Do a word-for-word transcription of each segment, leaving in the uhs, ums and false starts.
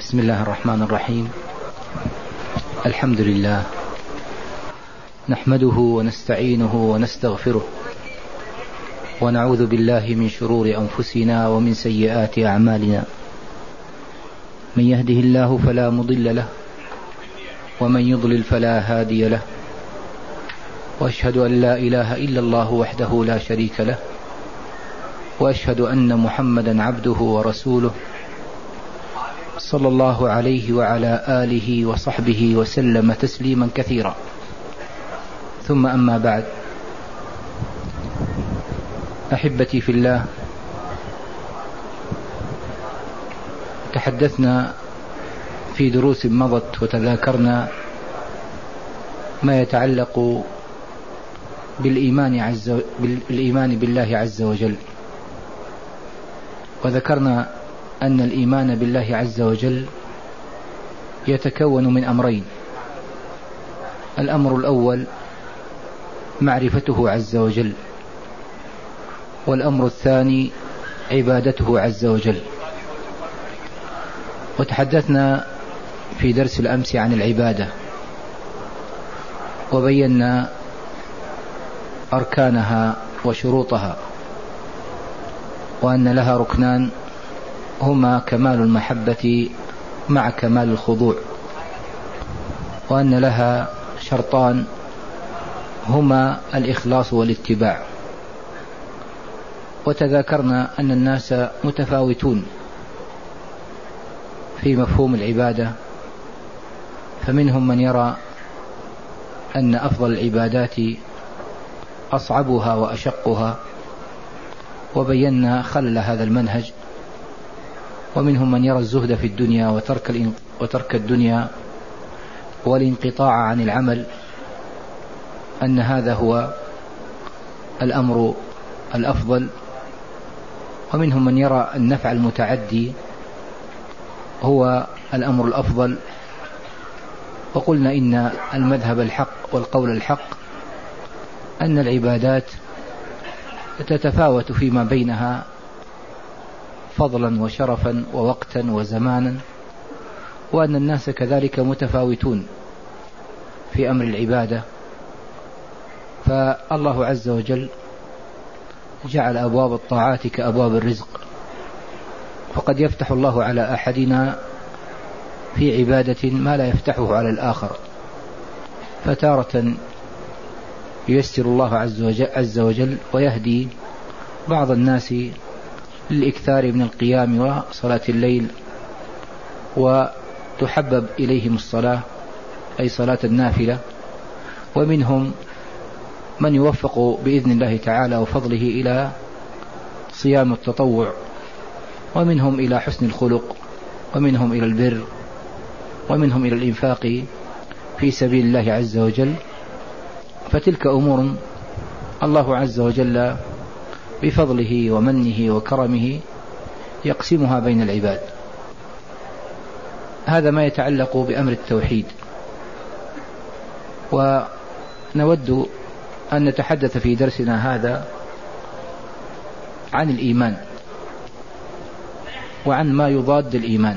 بسم الله الرحمن الرحيم. الحمد لله نحمده ونستعينه ونستغفره ونعوذ بالله من شرور أنفسنا ومن سيئات أعمالنا. من يهده الله فلا مضل له ومن يضلل فلا هادي له، وأشهد أن لا إله إلا الله وحده لا شريك له، وأشهد أن محمدا عبده ورسوله صلى الله عليه وعلى آله وصحبه وسلم تسليما كثيرا. ثم أما بعد، أحبتي في الله، تحدثنا في دروس مضت وتذاكرنا ما يتعلق بالإيمان, عز بالإيمان بالله عز وجل، وذكرنا أن الإيمان بالله عز وجل يتكون من أمرين: الأمر الأول معرفته عز وجل، والأمر الثاني عبادته عز وجل. وتحدثنا في درس الأمس عن العبادة، وبينا أركانها وشروطها، وأن لها ركنان هما كمال المحبة مع كمال الخضوع، وأن لها شرطان هما الإخلاص والاتباع. وتذاكرنا أن الناس متفاوتون في مفهوم العبادة، فمنهم من يرى أن أفضل العبادات أصعبها وأشقها، وبينا خلل هذا المنهج. ومنهم من يرى الزهد في الدنيا وترك, وترك الدنيا والانقطاع عن العمل أن هذا هو الأمر الأفضل. ومنهم من يرى النفع المتعدي هو الأمر الأفضل. وقلنا إن المذهب الحق والقول الحق أن العبادات تتفاوت فيما بينها فضلا وشرفا ووقتا وزمانا، وأن الناس كذلك متفاوتون في أمر العبادة. فالله عز وجل جعل أبواب الطاعات كأبواب الرزق، فقد يفتح الله على أحدنا في عبادة ما لا يفتحه على الآخر، فتارة ييسر الله عز وجل ويهدي بعض الناس للإكثار من القيام وصلاة الليل، وتحبب إليهم الصلاة أي صلاة النافلة. ومنهم من يوفق بإذن الله تعالى وفضله إلى صيام التطوع، ومنهم إلى حسن الخلق، ومنهم إلى البر، ومنهم إلى الإنفاق في سبيل الله عز وجل. فتلك أمور الله عز وجل بفضله ومنه وكرمه يقسمها بين العباد. هذا ما يتعلق بأمر التوحيد. ونود أن نتحدث في درسنا هذا عن الإيمان وعن ما يضاد الإيمان.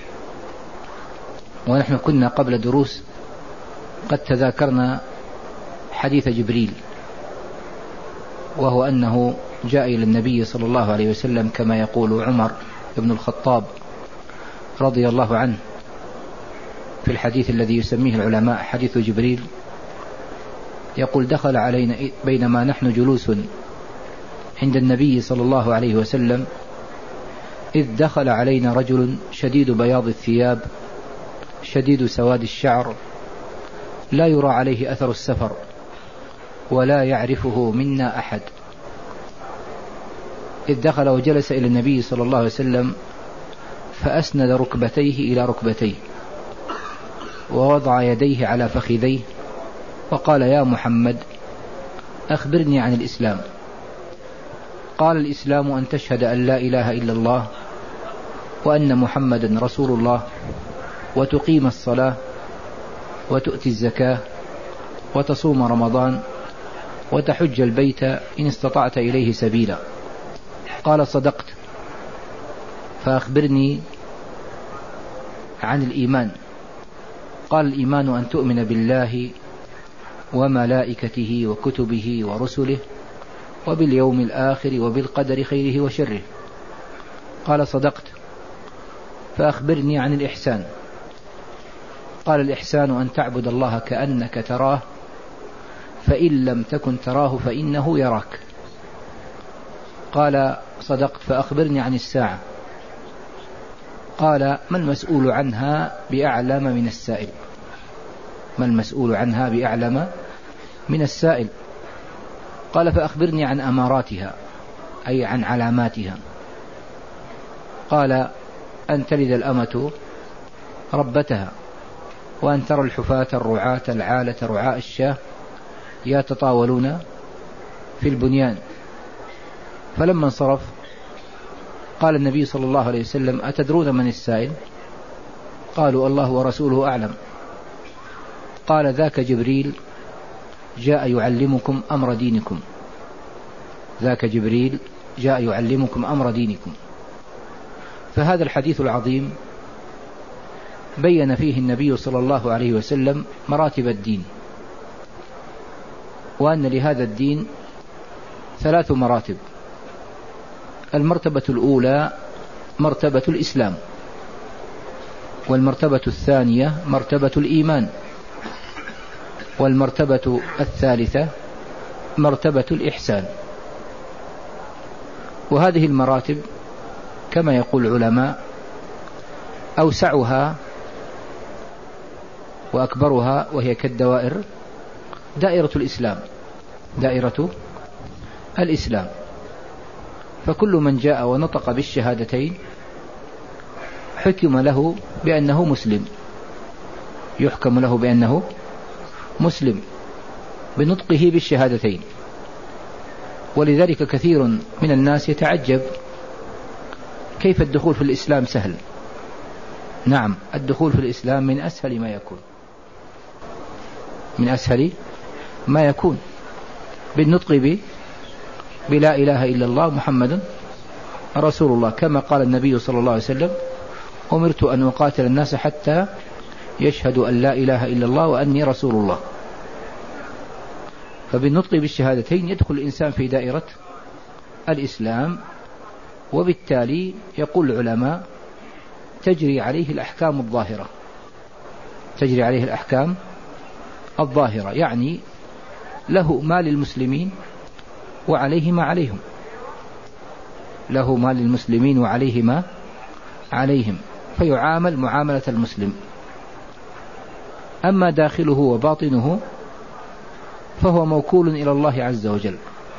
ونحن كنا قبل دروس قد تذاكرنا حديث جبريل، وهو أنه جاء إلى النبي صلى الله عليه وسلم كما يقول عمر بن الخطاب رضي الله عنه في الحديث الذي يسميه العلماء حديث جبريل، يقول: دخل علينا بينما نحن جلوس عند النبي صلى الله عليه وسلم إذ دخل علينا رجل شديد بياض الثياب شديد سواد الشعر لا يرى عليه أثر السفر ولا يعرفه منا أحد. إذ دخل وجلس إلى النبي صلى الله عليه وسلم فأسند ركبتيه إلى ركبتيه ووضع يديه على فخذيه وقال: يا محمد أخبرني عن الإسلام. قال: الإسلام أن تشهد أن لا إله إلا الله وأن محمدا رسول الله، وتقيم الصلاة، وتؤتي الزكاة، وتصوم رمضان، وتحج البيت إن استطعت إليه سبيلا. قال: صدقت، فأخبرني عن الإيمان. قال الإيمان أن تؤمن بالله وملائكته وكتبه ورسله وباليوم الآخر وبالقدر خيره وشره. قال صدقت، فأخبرني عن الإحسان. قال الإحسان أن تعبد الله كأنك تراه فإن لم تكن تراه فإنه يراك. قال صدقت، فأخبرني عن الساعة. قال ما المسؤول عنها بأعلم من السائل. ما المسؤول عنها بأعلم من السائل. قال فأخبرني عن أماراتها، أي عن علاماتها. قال أن تلد الأمة ربتها، وأن ترى الحفاة الرعاة العالة رعاء الشاه يتطاولون في البنيان. فلما انصرف قال النبي صلى الله عليه وسلم أتدرون من السائل؟ قالوا الله ورسوله أعلم. قال ذاك جبريل جاء يعلمكم أمر دينكم. ذاك جبريل جاء يعلمكم أمر دينكم. فهذا الحديث العظيم بين فيه النبي صلى الله عليه وسلم مراتب الدين، وأن لهذا الدين ثلاث مراتب. المرتبة الأولى مرتبة الإسلام، والمرتبة الثانية مرتبة الإيمان، والمرتبة الثالثة مرتبة الإحسان. وهذه المراتب كما يقول العلماء أوسعها وأكبرها وهي كالدوائر دائرة الإسلام. دائرة الإسلام، فكل من جاء ونطق بالشهادتين حكم له بأنه مسلم. يحكم له بأنه مسلم بنطقه بالشهادتين. ولذلك كثير من الناس يتعجب كيف الدخول في الإسلام سهل. نعم، الدخول في الإسلام من أسهل ما يكون، من أسهل ما يكون بالنطق ب بلا إله إلا الله محمد رسول الله، كما قال النبي صلى الله عليه وسلم أمرت أن أقاتل الناس حتى يشهدوا أن لا إله إلا الله وأني رسول الله. فبالنطق بالشهادتين يدخل الإنسان في دائرة الإسلام، وبالتالي يقول العلماء تجري عليه الأحكام الظاهرة. تجري عليه الأحكام الظاهرة، يعني له ما للمسلمين وعليه ما عليهم. له ما للمسلمين وعليه ما عليهم، فيعامل معاملة المسلم. أما داخله وباطنه فهو موكول إلى الله عز وجل.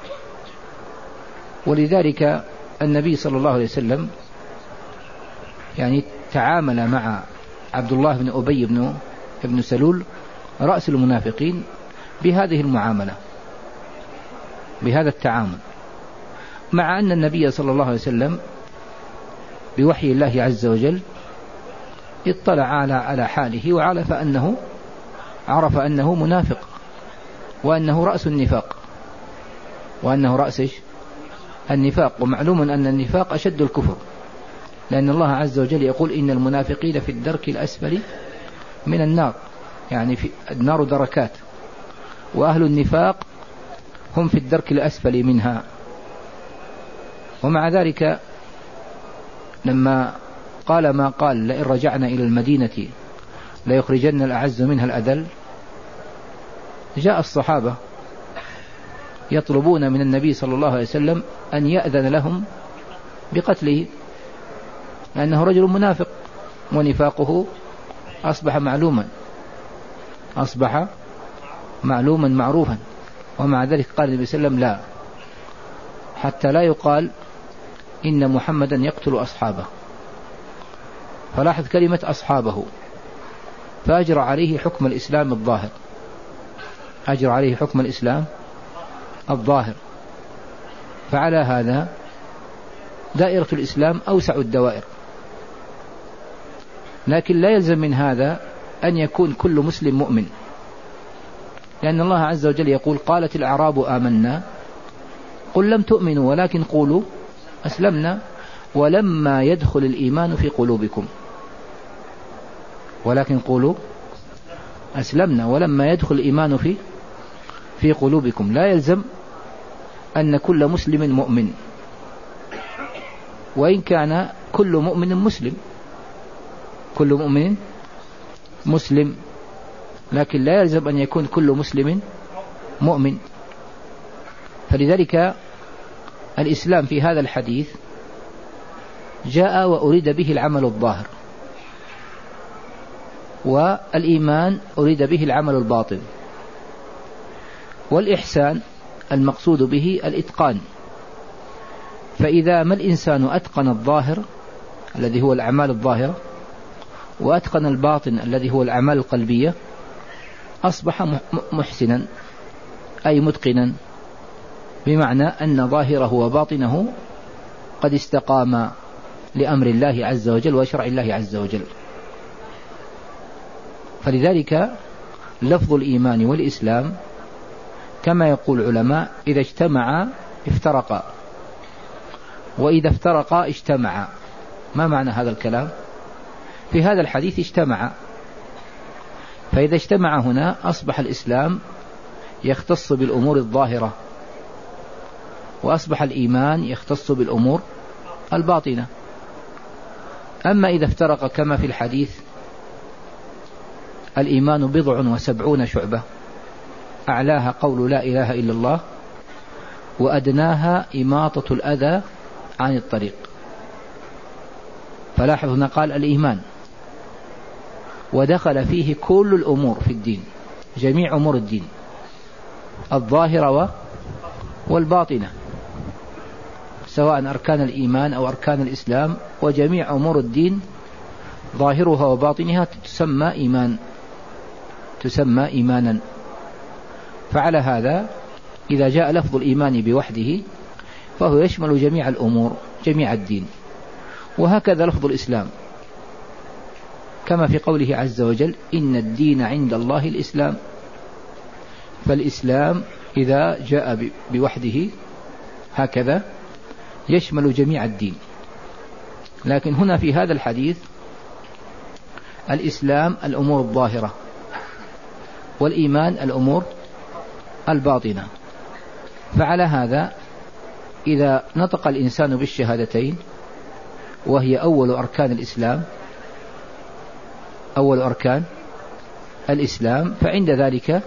ولذلك النبي صلى الله عليه وسلم يعني تعامل مع عبد الله بن أبي بن ابن سلول رأس المنافقين بهذه المعاملة، بهذا التعامل، مع أن النبي صلى الله عليه وسلم بوحي الله عز وجل اطلع على على حاله وعرف أنه عرف أنه منافق، وأنه رأس النفاق، وأنه رأس النفاق. ومعلوم أن النفاق أشد الكفر، لأن الله عز وجل يقول إن المنافقين في الدرك الأسفل من النار، يعني في النار دركات، وأهل النفاق هم في الدرك الأسفل منها. ومع ذلك لما قال ما قال لئن رجعنا إلى المدينة ليخرجن الأعز منها الأذل، جاء الصحابة يطلبون من النبي صلى الله عليه وسلم أن يأذن لهم بقتله، لأنه رجل منافق ونفاقه أصبح معلوما، أصبح معلوما معروفا. ومع ذلك قال النبي صلى الله عليه وسلم لا، حتى لا يقال إن محمدا يقتل أصحابه. فلاحظ كلمة أصحابه، فأجرى عليه حكم الإسلام الظاهر، أجرى عليه حكم الإسلام الظاهر. فعلى هذا دائرة الإسلام أوسع الدوائر، لكن لا يلزم من هذا أن يكون كل مسلم مؤمن، لأن الله عز وجل يقول قالت الأعراب آمنا قل لم تؤمنوا ولكن قولوا أسلمنا ولما يدخل الإيمان في قلوبكم. ولكن قولوا أسلمنا ولما يدخل الإيمان في في قلوبكم. لا يلزم أن كل مسلم مؤمن، وإن كان كل مؤمن مسلم، كل مؤمن مسلم، لكن لا يلزم أن يكون كل مسلم مؤمن. فلذلك الإسلام في هذا الحديث جاء وأريد به العمل الظاهر، والإيمان أريد به العمل الباطن، والإحسان المقصود به الإتقان. فإذا ما الإنسان أتقن الظاهر الذي هو الأعمال الظاهرة وأتقن الباطن الذي هو الأعمال القلبية أصبح محسنا، أي متقنا، بمعنى أن ظاهره وباطنه قد استقام لأمر الله عز وجل وشرع الله عز وجل. فلذلك لفظ الإيمان والإسلام كما يقول العلماء إذا اجتمعا افترقا، وإذا افترقا اجتمعا. ما معنى هذا الكلام؟ في هذا الحديث اجتمعا، فإذا اجتمع هنا أصبح الإسلام يختص بالأمور الظاهرة، وأصبح الإيمان يختص بالأمور الباطنة. أما إذا افترق كما في الحديث الإيمان بضع وسبعون شعبة، أعلاها قول لا إله إلا الله، وأدناها إماطة الأذى عن الطريق. فلاحظ هنا قال الإيمان، ودخل فيه كل الأمور في الدين، جميع أمور الدين الظاهرة والباطنة، سواء أركان الإيمان أو أركان الإسلام، وجميع أمور الدين ظاهرها وباطنها تسمى إيمان، تسمى إيمانا. فعلى هذا إذا جاء لفظ الإيمان بوحده فهو يشمل جميع الأمور، جميع الدين. وهكذا لفظ الإسلام كما في قوله عز وجل إن الدين عند الله الإسلام. فالإسلام إذا جاء بوحده هكذا يشمل جميع الدين. لكن هنا في هذا الحديث الإسلام الأمور الظاهرة، والإيمان الأمور الباطنة. فعلى هذا إذا نطق الإنسان بالشهادتين وهي أول أركان الإسلام، أول أركان الإسلام، فعند ذلك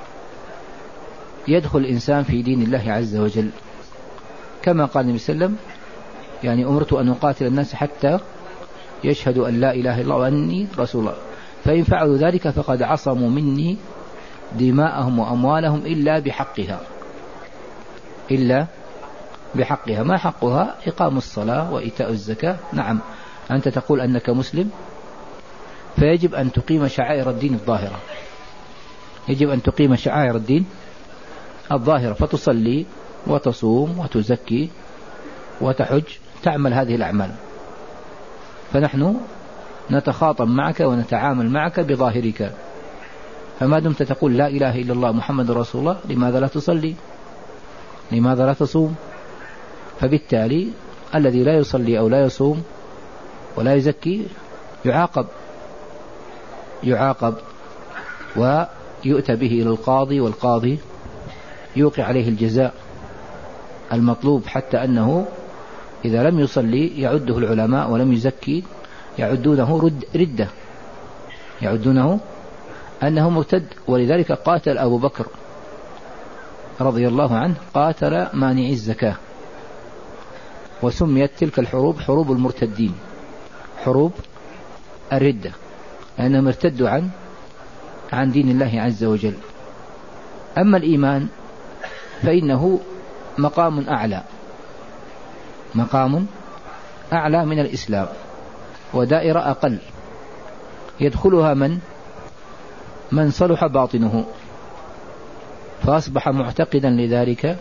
يدخل الإنسان في دين الله عز وجل، كما قال النبي صلى الله عليه وسلم يعني أمرت أن أقاتل الناس حتى يشهدوا أن لا إله إلا الله وأني رسول الله، فإن فعلوا ذلك فقد عصموا مني دماءهم وأموالهم إلا بحقها، إلا بحقها. ما حقها؟ إقام الصلاة وإيتاء الزكاة. نعم، أنت تقول أنك مسلم، فيجب أن تقيم شعائر الدين الظاهرة، يجب أن تقيم شعائر الدين الظاهرة، فتصلي وتصوم وتزكي وتحج، تعمل هذه الأعمال. فنحن نتخاطب معك ونتعامل معك بظاهرك. فما دمت تقول لا إله إلا الله محمد رسول الله، لماذا لا تصلي؟ لماذا لا تصوم؟ فبالتالي الذي لا يصلي أو لا يصوم ولا يزكي يعاقب، يعاقب ويؤتى به إلى القاضي، والقاضي يوقع عليه الجزاء المطلوب، حتى أنه إذا لم يصلي يعده العلماء ولم يزكي يعدونه رد ردة، يعدونه أنه مرتد. ولذلك قاتل أبو بكر رضي الله عنه، قاتل مانعي الزكاة، وسميت تلك الحروب حروب المرتدين، حروب الردة، لأنهم ارتدوا عن عن دين الله عز وجل. أما الإيمان فإنه مقام أعلى، مقام أعلى من الإسلام، ودائرة أقل يدخلها من من صلح باطنه، فأصبح معتقدا لذلك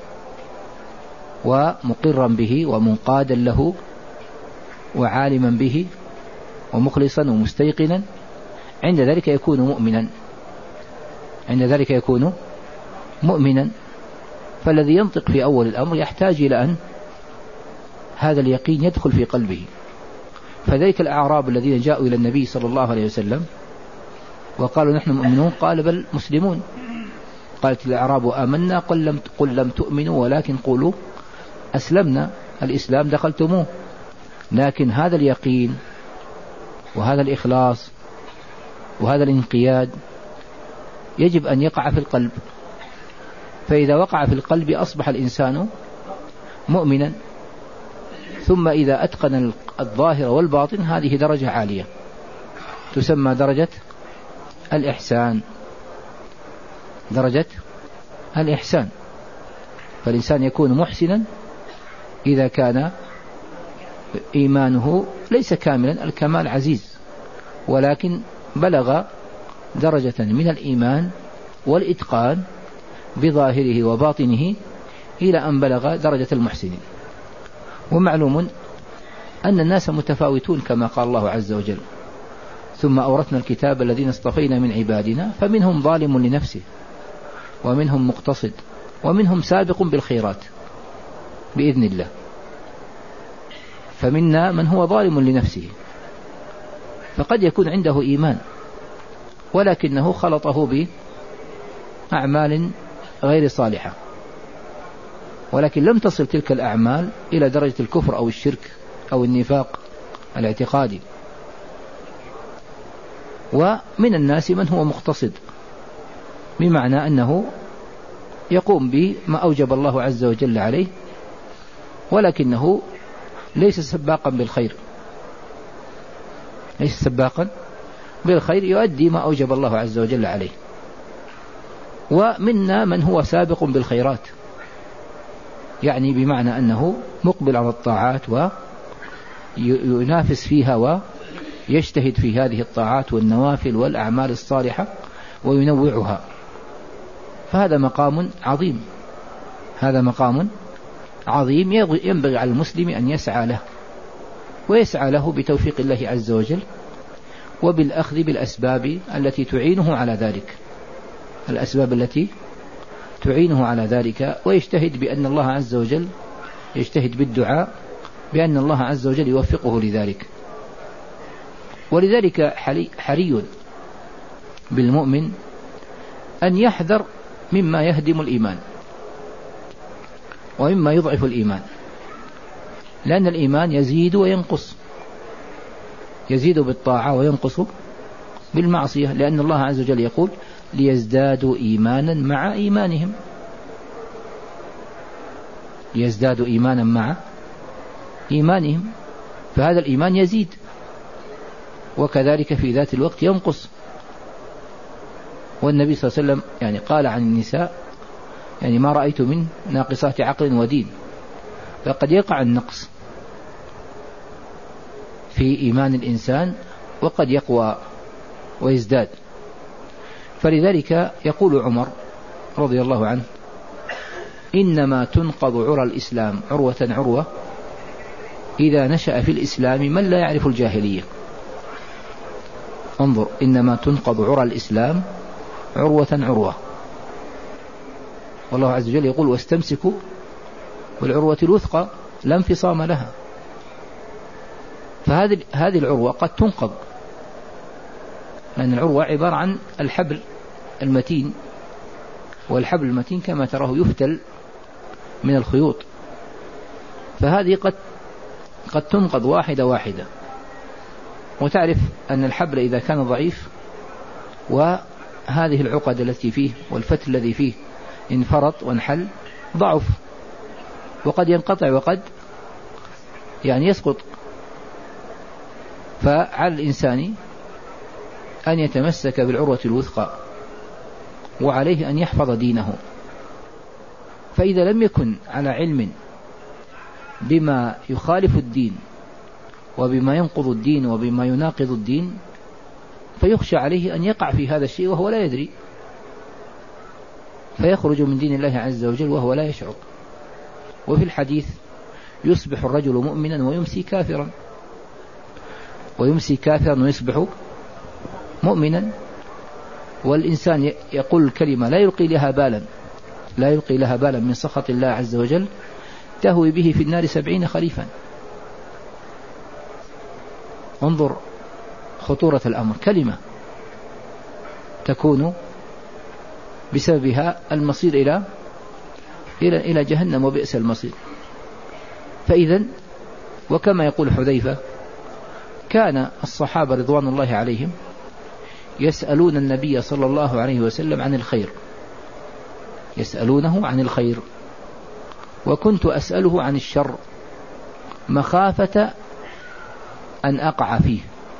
ومقرا به ومنقادا له وعالما به ومخلصا ومستيقنا، عند ذلك يكون مؤمنا، عند ذلك يكون مؤمنا. فالذي ينطق في أول الأمر يحتاج إلى أن هذا اليقين يدخل في قلبه. فذلك الأعراب الذين جاءوا إلى النبي صلى الله عليه وسلم وقالوا نحن مؤمنون، قال بل مسلمون. قالت الأعراب آمنا قل لم, قل لم تؤمنوا ولكن قولوا أسلمنا، الإسلام دخلتموه. لكن هذا اليقين وهذا الإخلاص وهذا الانقياد يجب أن يقع في القلب، فإذا وقع في القلب أصبح الإنسان مؤمنا. ثم إذا أتقن الظاهر والباطن هذه درجة عالية تسمى درجة الإحسان، درجة الإحسان. فالإنسان يكون محسنا إذا كان إيمانه ليس كاملا، الكمال عزيز، ولكن بلغ درجة من الإيمان والإتقان بظاهره وباطنه إلى أن بلغ درجة المحسنين. ومعلوم أن الناس متفاوتون كما قال الله عز وجل: ثم أورثنا الكتاب الذين اصطفينا من عبادنا فمنهم ظالم لنفسه ومنهم مقتصد ومنهم سابق بالخيرات بإذن الله. فمنا من هو ظالم لنفسه، فقد يكون عنده إيمان ولكنه خلطه بأعمال غير صالحة، ولكن لم تصل تلك الأعمال إلى درجة الكفر أو الشرك أو النفاق الاعتقادي. ومن الناس من هو مقتصد، بمعنى أنه يقوم بما أوجب الله عز وجل عليه، ولكنه ليس سباقا بالخير، ليس سباقا بالخير، يؤدي ما أوجب الله عز وجل عليه. ومنا من هو سابق بالخيرات، يعني بمعنى أنه مقبل على الطاعات وينافس فيها ويجتهد في هذه الطاعات والنوافل والأعمال الصالحة وينوعها. فهذا مقام عظيم، هذا مقام عظيم ينبغي على المسلم أن يسعى له، ويسعى له بتوفيق الله عز وجل وبالأخذ بالأسباب التي تعينه على ذلك، الأسباب التي تعينه على ذلك، ويجتهد بأن الله عز وجل يجتهد بالدعاء بأن الله عز وجل يوفقه لذلك. ولذلك حري بالمؤمن أن يحذر مما يهدم الإيمان ومما يضعف الإيمان، لأن الإيمان يزيد وينقص، يزيد بالطاعة وينقص بالمعصية، لأن الله عز وجل يقول: ليزدادوا إيمانا مع إيمانهم، ليزدادوا إيمانا مع إيمانهم. فهذا الإيمان يزيد، وكذلك في ذات الوقت ينقص. والنبي صلى الله عليه وسلم يعني قال عن النساء: يعني ما رأيت من ناقصات عقل ودين. فقد يقع النقص في إيمان الإنسان وقد يقوى ويزداد. فلذلك يقول عمر رضي الله عنه: إنما تنقض عرى الإسلام عروة عروة إذا نشأ في الإسلام من لا يعرف الجاهلية. انظر، إنما تنقض عرى الإسلام عروة عروة، والله عز وجل يقول: واستمسكوا بالعروة الوثقى لا انفصام لها. فهذه هذه العروة قد تنقض، لأن العروة عبارة عن الحبل المتين، والحبل المتين كما تراه يفتل من الخيوط، فهذه قد قد تنقض واحدة واحدة. وتعرف أن الحبل إذا كان ضعيف وهذه العقد التي فيه والفتل الذي فيه انفرط وانحل ضعف، وقد ينقطع وقد يعني يسقط. فعلى الإنسان أن يتمسك بالعروة الوثقى، وعليه أن يحفظ دينه. فإذا لم يكن على علم بما يخالف الدين وبما ينقض الدين وبما يناقض الدين، فيخشى عليه أن يقع في هذا الشيء وهو لا يدري، فيخرج من دين الله عز وجل وهو لا يشعر. وفي الحديث: يصبح الرجل مؤمنا ويمسي كافرا، ويمسي كافرا ويصبح مؤمنا. والإنسان يقول الكلمة لا يلقي لها بالا، لا يلقي لها بالا من سخط الله عز وجل، تهوي به في النار سبعين خريفا. انظر خطورة الأمر، كلمة تكون بسببها المصير إلى إلى إلى جهنم وبئس المصير. فإذا وكما يقول حذيفة كان الصحابة رضوان الله عليهم يسألون النبي صلى الله عليه وسلم عن الخير، يسألونه عن الخير، وكنت أسأله عن الشر مخافة أن أقع فيه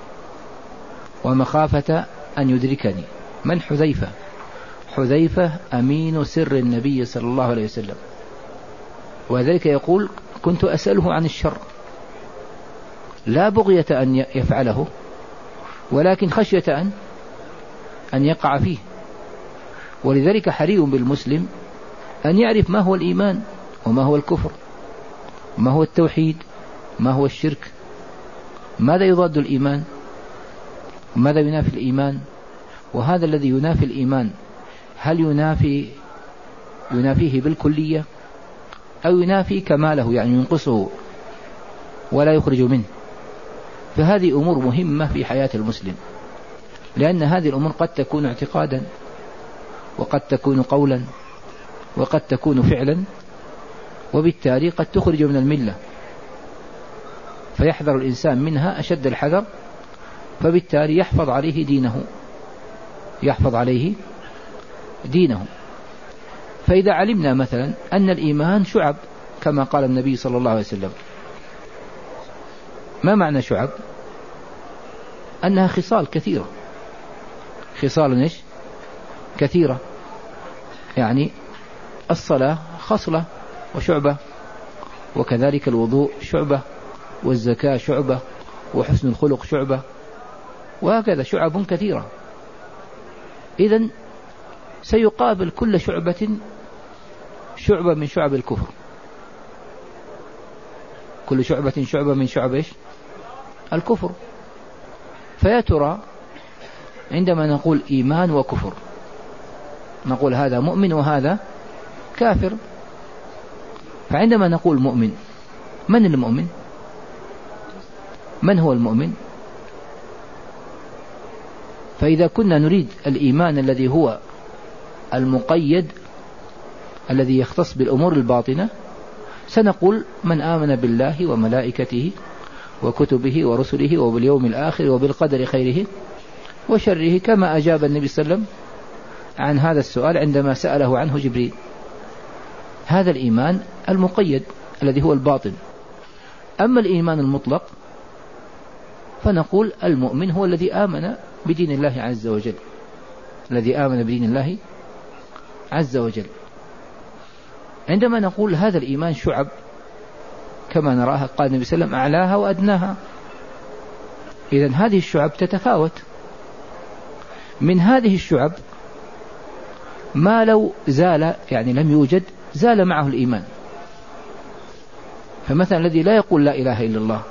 ومخافة أن يدركني. من حذيفة؟ حذيفة أمين سر النبي صلى الله عليه وسلم، وذلك يقول كنت أسأله عن الشر لا بغية أن يفعله، ولكن خشية أن أن يقع فيه. ولذلك حري بالمسلم أن يعرف ما هو الإيمان وما هو الكفر، ما هو التوحيد، ما هو الشرك، ماذا يضاد الإيمان، ماذا ينافي الإيمان. وهذا الذي ينافي الإيمان هل ينافي ينافيه بالكلية أو ينافي كماله، يعني ينقصه ولا يخرج منه. فهذه أمور مهمة في حياة المسلم، لأن هذه الأمور قد تكون اعتقادا وقد تكون قولا وقد تكون فعلا، وبالتالي قد تخرج من الملة، فيحذر الإنسان منها أشد الحذر، فبالتالي يحفظ عليه دينه يحفظ عليه دينه. فإذا علمنا مثلا أن الإيمان شعب كما قال النبي صلى الله عليه وسلم، ما معنى شعب؟ أنها خصال كثيرة، خصال إيش؟ كثيرة، يعني الصلاة خصلة وشعبة، وكذلك الوضوء شعبة، والزكاة شعبة، وحسن الخلق شعبة، وهكذا شعب كثيرة. إذن سيقابل كل شعبة شعبة من شعب الكفر، كل شعبة شعبة من شعب إيش؟ الكفر. فيا ترى عندما نقول إيمان وكفر نقول هذا مؤمن وهذا كافر. فعندما نقول مؤمن، من المؤمن؟ من هو المؤمن؟ فإذا كنا نريد الإيمان الذي هو المقيد الذي يختص بالأمور الباطنة سنقول من آمن بالله وملائكته وكتبه ورسله وباليوم الآخر وبالقدر خيره وشره، كما أجاب النبي صلى الله عليه وسلم عن هذا السؤال عندما سأله عنه جبريل. هذا الإيمان المقيد الذي هو الباطن. أما الإيمان المطلق فنقول المؤمن هو الذي آمن بدين الله عز وجل، الذي آمن بدين الله عز وجل. عندما نقول هذا الإيمان شعب كما نراها، قال النبي صلى الله عليه وسلم أعلاها وأدناها. إذن هذه الشعب تتفاوت. من هذه الشعب ما لو زال، يعني لم يوجد، زال معه الإيمان. فمثلا الذي لا يقول لا إله إلا الله،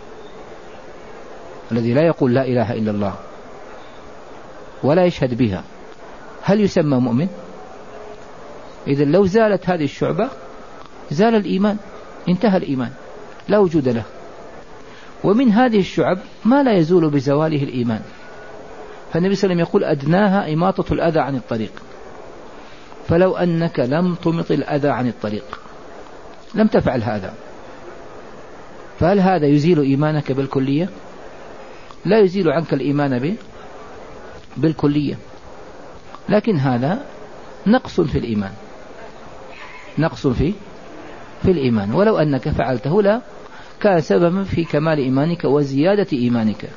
الذي لا يقول لا إله إلا الله ولا يشهد بها، هل يسمى مؤمن؟ إذن لو زالت هذه الشعبة زال الإيمان، انتهى الإيمان، لا وجود له. ومن هذه الشعب ما لا يزول بزواله الإيمان. فالنبي صلى الله عليه وسلم يقول أدناها إماطة الأذى عن الطريق. فلو أنك لم تمط الأذى عن الطريق لم تفعل هذا، فهل هذا يزيل إيمانك بالكلية؟ لا يزيل عنك الإيمان بالكلية، لكن هذا نقص في الإيمان، نقص في في الإيمان. ولو أنك فعلته لا كان سببا في كمال إيمانك وزيادة إيمانك.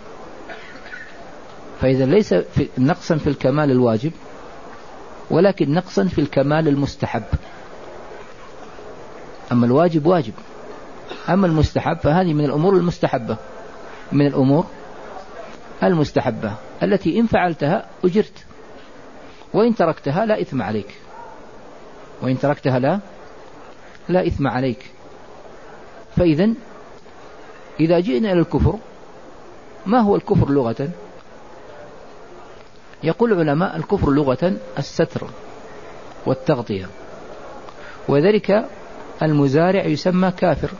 فإذا ليس في نقصا في الكمال الواجب، ولكن نقصا في الكمال المستحب. أما الواجب واجب، أما المستحب فهذه من الأمور المستحبة، من الأمور المستحبة التي إن فعلتها أجرت، وإن تركتها لا إثم عليك، وإن تركتها لا لا إثم عليك. فإذا إذا جئنا إلى الكفر، ما هو الكفر لغة؟ يقول العلماء الكفر لغة الستر والتغطية، وذلك المزارع يسمى كافر.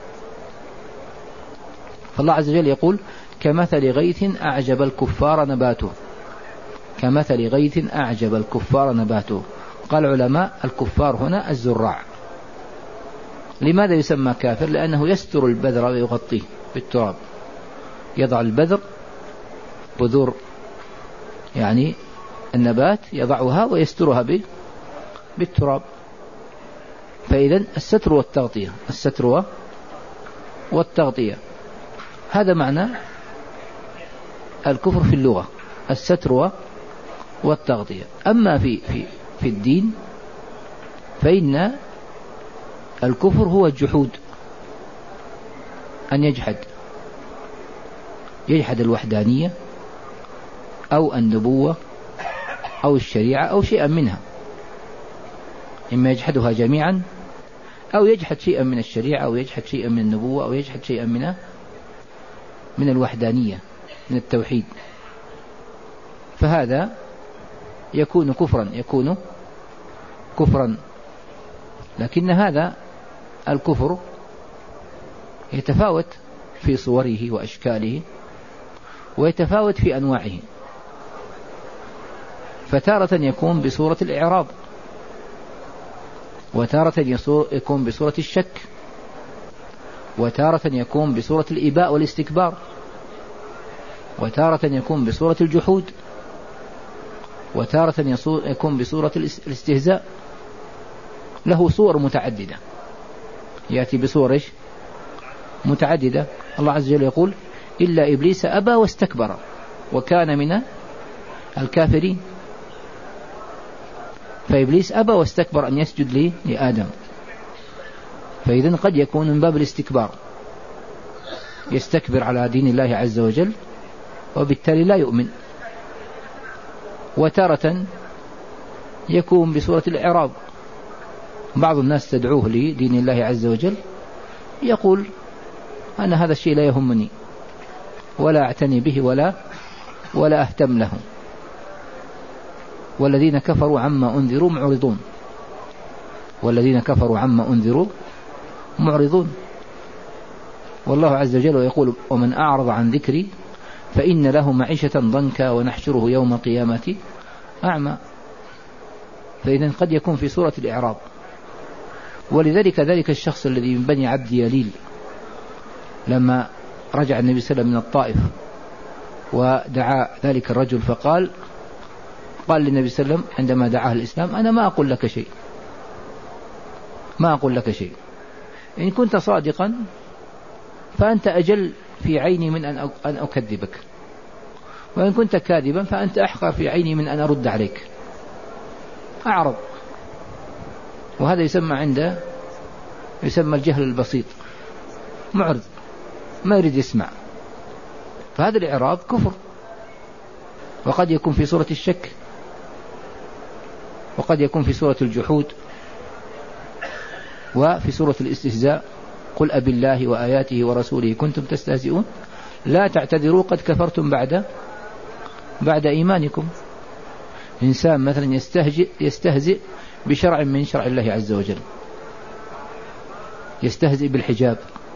فالله عز وجل يقول كمثل غيث أعجب الكفار نباته كمثل غيث أعجب الكفار نباته. قال العلماء الكفار هنا الزراع. لماذا يسمى كافر؟ لأنه يستر البذر ويغطيه بالتراب، يضع البذر بذور يعني النبات يضعها ويسترها بالتراب. فإذا الستر والتغطية، الستر والتغطية، هذا معنى الكفر في اللغة، الستر والتغطية. أما في في في الدين فإن الكفر هو الجحود، أن يجحد يجحد الوحدانية أو النبوة أو الشريعة أو شيئا منها، إما يجحدها جميعا أو يجحد شيئا من الشريعة أو يجحد شيئا من النبوة أو يجحد شيئا من من الوحدانية، من التوحيد. فهذا يكون كفرا، يكون كفرا. لكن هذا الكفر يتفاوت في صوره وأشكاله ويتفاوت في أنواعه. فتارة يكون بصورة الإعراض، وتارة يكون بصورة الشك، وتارة يكون بصورة الإباء والاستكبار، وتارة يكون بصورة الجحود، وتارة يكون بصورة الاستهزاء. له صور متعددة، يأتي بصور متعددة. الله عز وجل يقول إلا إبليس أبى واستكبر وكان من الكافرين. فإبليس أبى واستكبر أن يسجد لي لآدم، فإذن قد يكون من باب الاستكبار، يستكبر على دين الله عز وجل وبالتالي لا يؤمن. وتارة يكون بصورة الإعراض، بعض الناس تدعوه لدين الله عز وجل يقول أنا هذا الشيء لا يهمني ولا أعتني به ولا ولا أهتم له، والذين كفروا عما أنذروا معرضون، والذين كفروا عما أنذروا معرضون. والله عز وجل يقول ومن أعرض عن ذكري فإن له معيشة ضنكا ونحشره يوم القيامة أعمى. فإذن قد يكون في صورة الإعراض. ولذلك ذلك الشخص الذي من بني عبد يليل لما رجع النبي صلى الله عليه وسلم من الطائف ودعا ذلك الرجل فقال قال للنبي صلى الله عليه وسلم عندما دعاه الإسلام أنا ما أقول لك شيء، ما أقول لك شيء، إن كنت صادقا فأنت أجل في عيني من أن أكذبك، وإن كنت كاذبا فأنت أحقر في عيني من أن أرد عليك. أعرض. وهذا يسمى عند يسمى الجهل البسيط، معرض، ما يريد يسمع. فهذا الإعراض كفر، وقد يكون في صورة الشك، وقد يكون في صورة الجحود، وفي صورة الاستهزاء. قل أبي الله وآياته ورسوله كنتم تستهزئون لا تعتذروا قد كفرتم بعد بعد إيمانكم. إنسان مثلا يستهزئ, يستهزئ بشرع من شرع الله عز وجل، يستهزئ بالحجاب،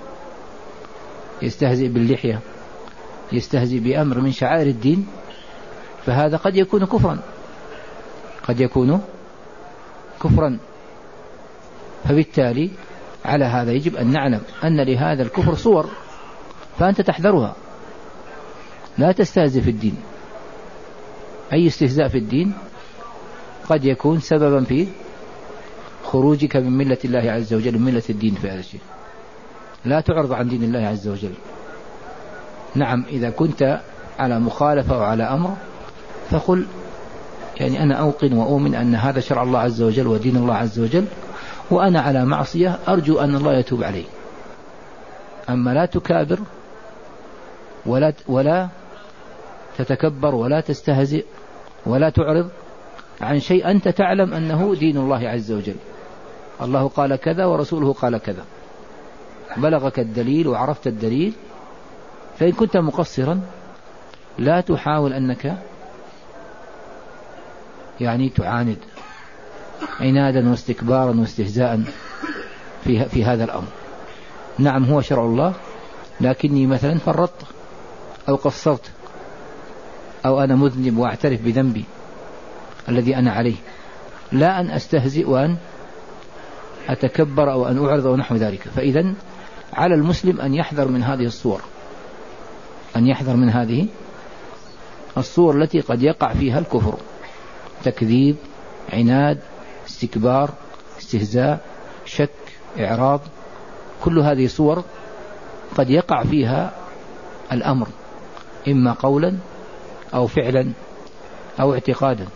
يستهزئ باللحية، يستهزئ بأمر من شعائر الدين، فهذا قد يكون كفرا، قد يكون كفرا. فبالتالي على هذا يجب أن نعلم أن لهذا الكفر صور، فأنت تحذرها، لا تستهزئ في الدين. أي استهزاء في الدين قد يكون سببا في خروجك من ملة الله عز وجل، من ملة الدين. في هذا الشيء لا تعرض عن دين الله عز وجل. نعم إذا كنت على مخالفة وعلى أمر فقل يعني أنا أوقن وأؤمن أن هذا شرع الله عز وجل ودين الله عز وجل، وأنا على معصية أرجو أن الله يتوب علي. أما لا تكابر ولا ولا تتكبر ولا تستهزئ ولا تعرض عن شيء أنت تعلم أنه دين الله عز وجل، الله قال كذا ورسوله قال كذا، بلغك الدليل وعرفت الدليل، فإن كنت مقصرا لا تحاول أنك يعني تعاند عنادا واستكبارا واستهزاء في, في هذا الأمر. نعم هو شرع الله، لكني مثلا فرطت أو قصرت أو أنا مذنب وأعترف بذنبي الذي أنا عليه، لا أن أستهزئ وأن أتكبر أو أن أعرض ونحو ذلك. فإذا على المسلم أن يحذر من هذه الصور، أن يحذر من هذه الصور التي قد يقع فيها الكفر: تكذيب، عناد، استكبار، استهزاء، شك، إعراض. كل هذه صور قد يقع فيها الأمر إما قولا أو فعلا أو اعتقادا.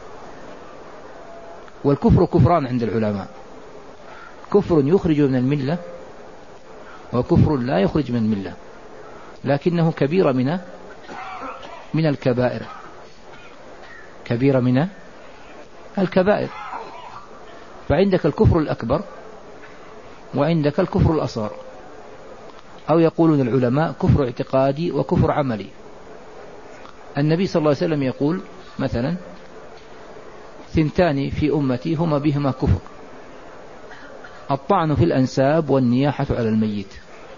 والكفر كفران عند العلماء: كفر يخرج من الملة، وكفر لا يخرج من الملة، لكنه كبيرة من من الكبائر، كبيرة من الكبائر. فعندك الكفر الأكبر وعندك الكفر الأصغر، أو يقولون العلماء كفر اعتقادي وكفر عملي. النبي صلى الله عليه وسلم يقول مثلا: ثنتان في أمتي هما بهما كفر: الطعن في الأنساب والنياحة على الميت.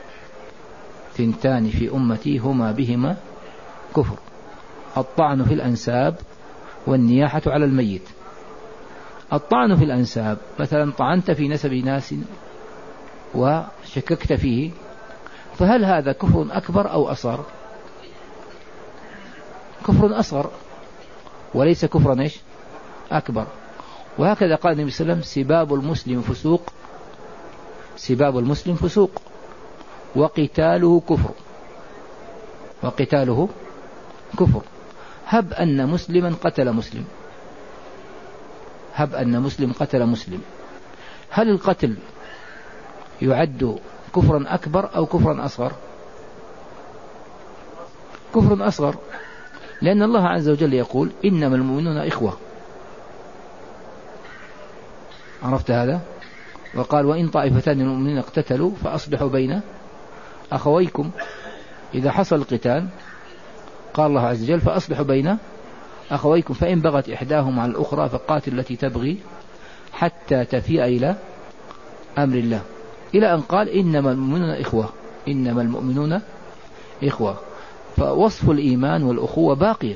ثنتان في أمتي هما بهما كفر: الطعن في الأنساب والنياحة على الميت. الطعن في الأنساب، مثلا طعنت في نسب ناس وشككت فيه، فهل هذا كفر أكبر أو أصغر؟ كفر أصغر وليس كفرا إيش أكبر. وهكذا قال النبي صلى الله عليه وسلم: سباب المسلم فسوق، سباب المسلم فسوق وقتاله كفر، وقتاله كفر. هب أن مسلما قتل مسلم، هب أن مسلم قتل مسلم، هل القتل يعد كفرا أكبر أو كفرا أصغر؟ كفر أصغر، لأن الله عز وجل يقول: إنما المؤمنون إخوة. عرفت هذا؟ وقال: وإن طائفتان من المؤمنين اقتتلوا فأصلحوا بين أخويكم. إذا حصل القتال قال الله عز وجل: فأصلحوا بين أخويكم فإن بغت إحداهما على الأخرى فقاتل التي تبغي حتى تفيء إلى أمر الله، إلى أن قال: إنما المؤمنون إخوة، إنما المؤمنون إخوة. فوصف الإيمان والأخوة باقية.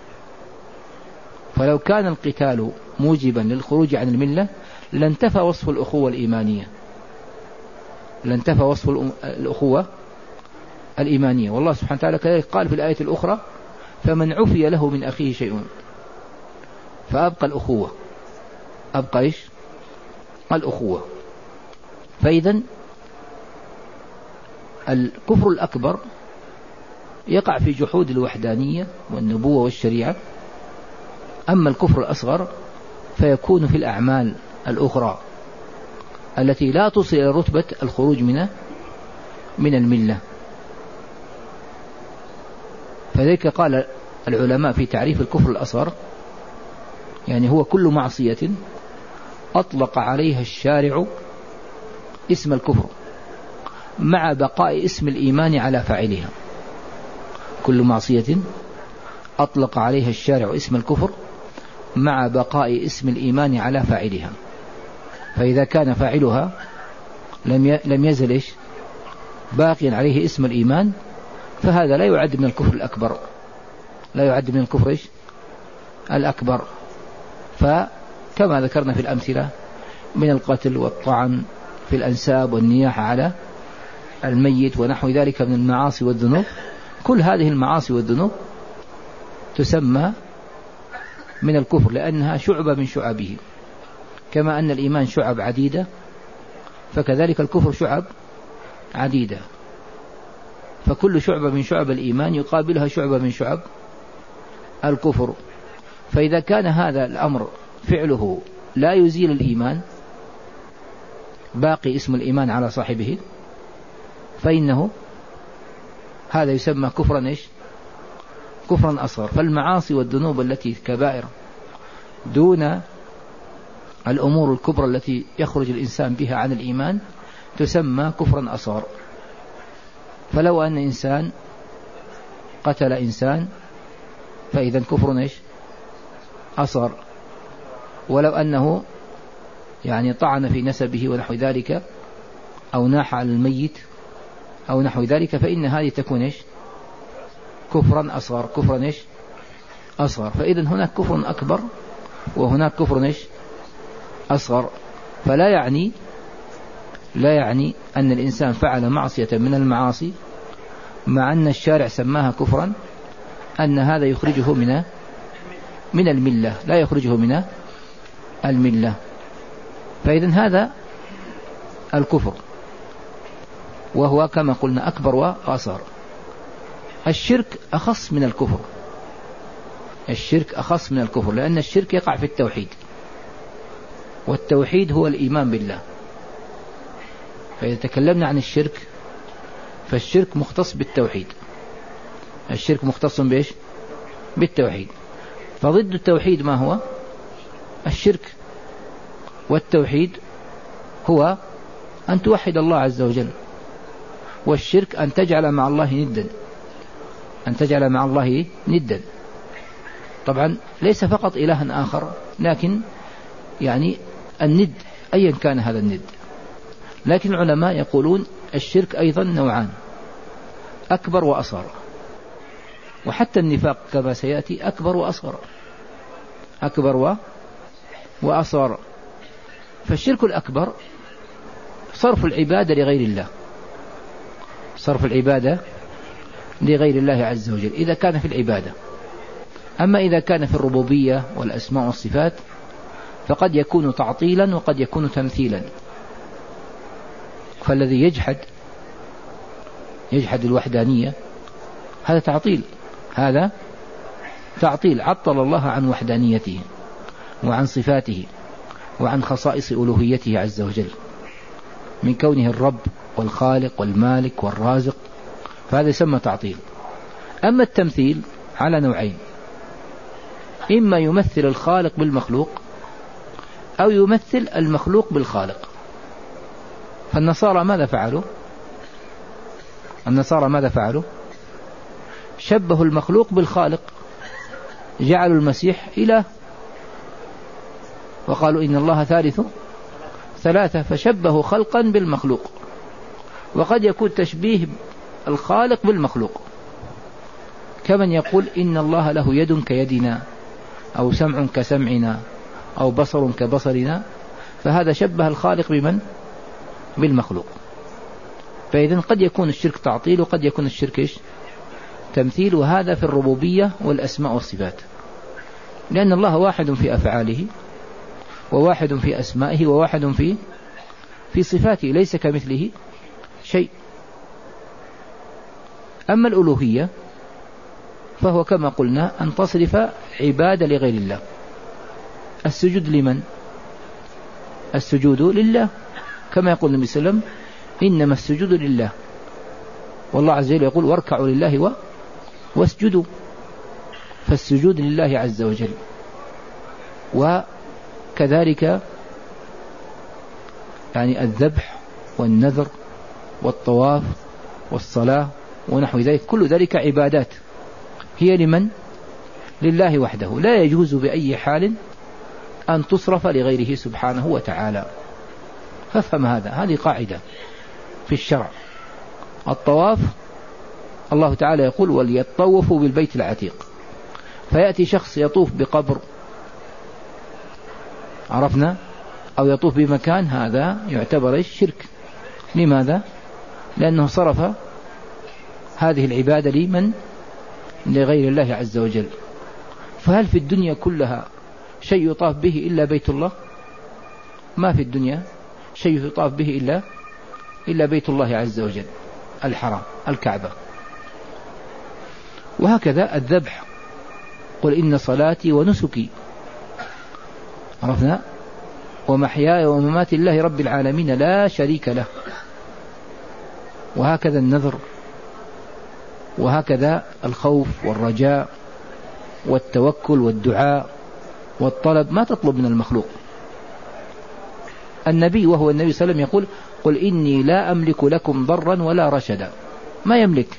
فلو كان القتال موجبا للخروج عن الملة لانتفى وصف الأخوة الإيمانية، لانتفى وصف الأخوة الإيمانية. والله سبحانه وتعالى كذلك قال في الآية الأخرى: فمن عفي له من أخيه شيء فأبقى الأخوة، أبقى إيش؟ الأخوة. فإذا الكفر الأكبر يقع في جحود الوحدانية والنبوة والشريعة. أما الكفر الأصغر فيكون في الأعمال الأخرى التي لا تصل إلى رتبة الخروج من من الملة. فذلك قال العلماء في تعريف الكفر الأصغر: يعني هو كل معصية أطلق عليها الشارع اسم الكفر مع بقاء اسم الإيمان على فاعلها. كل معصية أطلق عليها الشارع اسم الكفر مع بقاء اسم الإيمان على فاعلها. فإذا كان فاعلها لم لم يزل إيش باقيا عليه اسم الإيمان، فهذا لا يعد من الكفر الأكبر، لا يعد من الكفر إيش الأكبر. فكما ذكرنا في الأمثلة من القتل والطعن في الأنساب والنياحة على الميت ونحو ذلك من المعاصي والذنوب، كل هذه المعاصي والذنوب تسمى من الكفر لأنها شعبة من شعبه. كما أن الإيمان شعب عديدة فكذلك الكفر شعب عديدة، فكل شعبة من شعب الإيمان يقابلها شعبة من شعب الكفر. فإذا كان هذا الأمر فعله لا يزيل الإيمان، باقي اسم الإيمان على صاحبه، فإنه هذا يسمى كفرا إيش كفرا أصغر. فالمعاصي والذنوب التي كبائر دون الأمور الكبرى التي يخرج الإنسان بها عن الإيمان تسمى كفرا أصغر. فلو أن إنسان قتل إنسان فإذا كفر إيش أصغر. ولو أنه يعني طعن في نسبه ونحو ذلك أو ناح على الميت أو نحو ذلك فإن هذه تكون إيش كفرا أصغر، كفرا إيش أصغر. فإذا هناك كفر أكبر وهناك كفر إيش أصغر. فلا يعني لا يعني أن الإنسان فعل معصية من المعاصي مع أن الشارع سماها كفرا أن هذا يخرجه من من الملة، لا يخرجه من الملة. فإذن هذا الكفر، وهو كما قلنا أكبر وأصغر. الشرك أخص من الكفر، الشرك أخص من الكفر، لأن الشرك يقع في التوحيد، والتوحيد هو الإيمان بالله. فإذا تكلمنا عن الشرك فالشرك مختص بالتوحيد، الشرك مختص بإيش؟ بالتوحيد. فضد التوحيد ما هو؟ الشرك. والتوحيد هو أن توحد الله عز وجل، والشرك أن تجعل مع الله ندا، أن تجعل مع الله ندا. طبعا ليس فقط إلها آخر، لكن يعني الند أيا كان هذا الند. لكن العلماء يقولون الشرك أيضا نوعان، أكبر وأصغر، وحتى النفاق كما سيأتي أكبر وأصغر، أكبر و... وأصغر. فالشرك الأكبر صرف العبادة لغير الله، صرف العبادة لغير الله عز وجل إذا كان في العبادة. أما إذا كان في الربوبية والأسماء والصفات فقد يكون تعطيلا وقد يكون تمثيلا. فالذي يجحد يجحد الوحدانية هذا تعطيل، هذا تعطيل، عطل الله عن وحدانيته وعن صفاته وعن خصائص ألوهيته عز وجل من كونه الرب والخالق والمالك والرازق، فهذا يسمى تعطيل. أما التمثيل على نوعين، إما يمثل الخالق بالمخلوق أو يمثل المخلوق بالخالق. فالنصارى ماذا فعلوا؟ النصارى ماذا فعلوا؟ شبهوا المخلوق بالخالق، جعلوا المسيح إله وقالوا إن الله ثالث ثلاثة، فشبهوا خلقا بالمخلوق. وقد يكون تشبيه الخالق بالمخلوق، كمن يقول إن الله له يد كيدنا أو سمع كسمعنا أو بصر كبصرنا، فهذا شبه الخالق بمن؟ بالمخلوق. فإذن قد يكون الشرك تعطيل وقد يكون الشرك إيش؟ تمثيل. وهذا في الربوبية والأسماء والصفات، لأن الله واحد في أفعاله وواحد في أسمائه وواحد في في صفاته، ليس كمثله شيء. أما الألوهية فهو كما قلنا أن تصرف عبادة لغير الله. السجود لمن؟ السجود لله، كما يقول النبي صلى الله عليه وسلم إنما السجود لله، والله عز وجل يقول واركعوا لله و... واسجدوا. فالسجود لله عز وجل. وكذلك يعني الذبح والنذر والطواف والصلاة ونحو ذلك، كل ذلك عبادات هي لمن؟ لله وحده، لا يجوز بأي حال أن تصرف لغيره سبحانه وتعالى. فافهم هذا، هذه قاعدة في الشرع. الطواف الله تعالى يقول وليطوفوا بالبيت العتيق، فيأتي شخص يطوف بقبر عرفنا أو يطوف بمكان، هذا يعتبر شرك. لماذا؟ لأنه صرف هذه العبادة لمن؟ لغير الله عز وجل. فهل في الدنيا كلها شيء يطاف به إلا بيت الله؟ ما في الدنيا شيء يطاف به إلا إلا بيت الله عز وجل الحرام الكعبة. وهكذا الذبح، قل إن صلاتي ونسكي عرفنا ومحياي ومماتي لله رب العالمين لا شريك له. وهكذا النذر، وهكذا الخوف والرجاء والتوكل والدعاء والطلب، ما تطلب من المخلوق. النبي وهو النبي صلى الله عليه وسلم يقول قل إني لا أملك لكم ضرا ولا رشدا، ما يملك،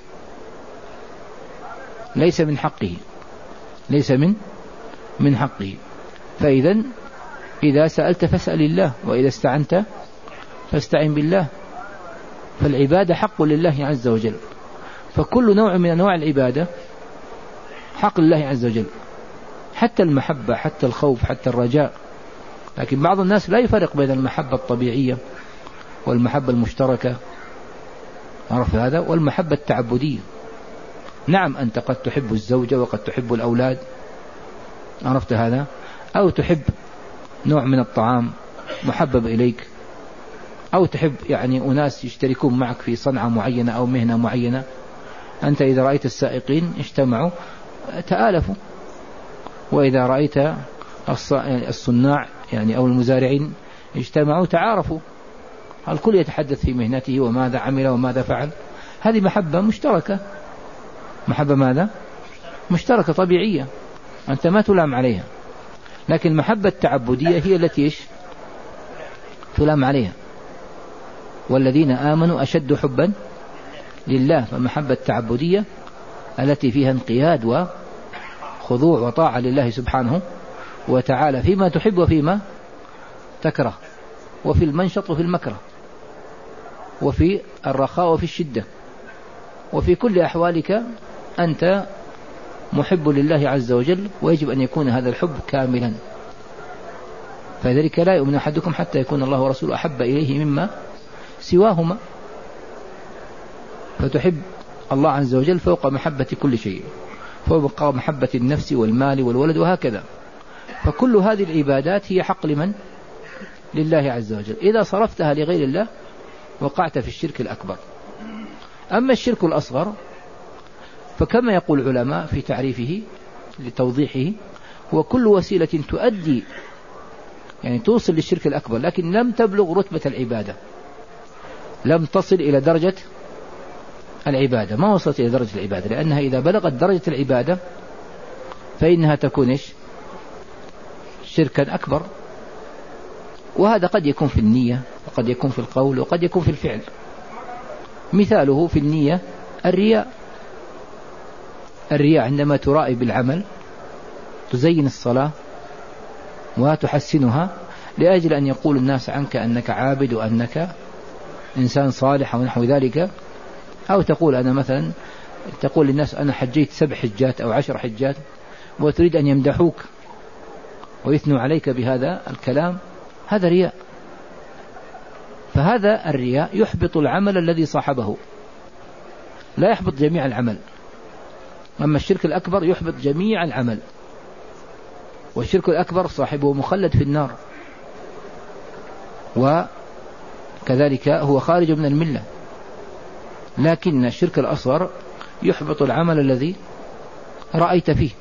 ليس من حقه، ليس من من حقه. فإذا إذا سألت فاسأل الله، وإذا استعنت فاستعن بالله. فالعبادة حق لله عز وجل، فكل نوع من أنواع العبادة حق لله عز وجل. حتى المحبة، حتى الخوف، حتى الرجاء. لكن بعض الناس لا يفرق بين المحبة الطبيعية والمحبة المشتركة، عرف هذا، والمحبة التعبدية. نعم أنت قد تحب الزوجة وقد تحب الأولاد، عرفت هذا، أو تحب نوع من الطعام محبب إليك، أو تحب يعني أناس يشتركون معك في صنعة معينة أو مهنة معينة. أنت إذا رأيت السائقين اجتمعوا تآلفوا، وإذا رأيت الصناع يعني أو المزارعين اجتمعوا تعارفوا، الكل يتحدث في مهنته وماذا عمل وماذا فعل. هذه محبة مشتركة، محبة ماذا؟ مشتركة طبيعية، أنت ما تلام عليها. لكن المحبة التعبدية هي التي إيش؟ تلام عليها. والذين آمنوا أشد حبا لله. فالمحبة التعبدية التي فيها انقياد وخضوع وطاعة لله سبحانه وتعالى فيما تحب وفيما تكره، وفي المنشط وفي المكره، وفي الرخاء وفي الشدة، وفي كل أحوالك أنت محب لله عز وجل، ويجب أن يكون هذا الحب كاملا. فذلك لا يؤمن أحدكم حتى يكون الله ورسوله أحب إليه مما سواهما. فتحب الله عز وجل فوق محبة كل شيء، فوق محبة النفس والمال والولد وهكذا. فكل هذه العبادات هي حق لمن؟ لله عز وجل. إذا صرفتها لغير الله وقعت في الشرك الأكبر. أما الشرك الأصغر فكما يقول العلماء في تعريفه لتوضيحه، هو كل وسيلة تؤدي يعني توصل للشرك الأكبر لكن لم تبلغ رتبة العبادة، لم تصل إلى درجة العبادة، ما وصلت إلى درجة العبادة، لأنها إذا بلغت درجة العبادة فإنها تكون إيش؟ شركا أكبر. وهذا قد يكون في النية، وقد يكون في القول، وقد يكون في الفعل. مثاله في النية الرياء. الرياء عندما ترائي بالعمل، تزين الصلاة وتحسنها لأجل أن يقول الناس عنك أنك عابد وأنك إنسان صالح ونحو ذلك. أو تقول أنا مثلا تقول للناس أنا حجيت سبع حجات أو عشر حجات، وتريد أن يمدحوك ويثنوا عليك بهذا الكلام، هذا رياء. فهذا الرياء يحبط العمل الذي صاحبه، لا يحبط جميع العمل. أما الشرك الأكبر يحبط جميع العمل، والشرك الأكبر صاحبه مخلد في النار، وكذلك هو خارج من الملة. لكن الشرك الأصغر يحبط العمل الذي رأيت فيه،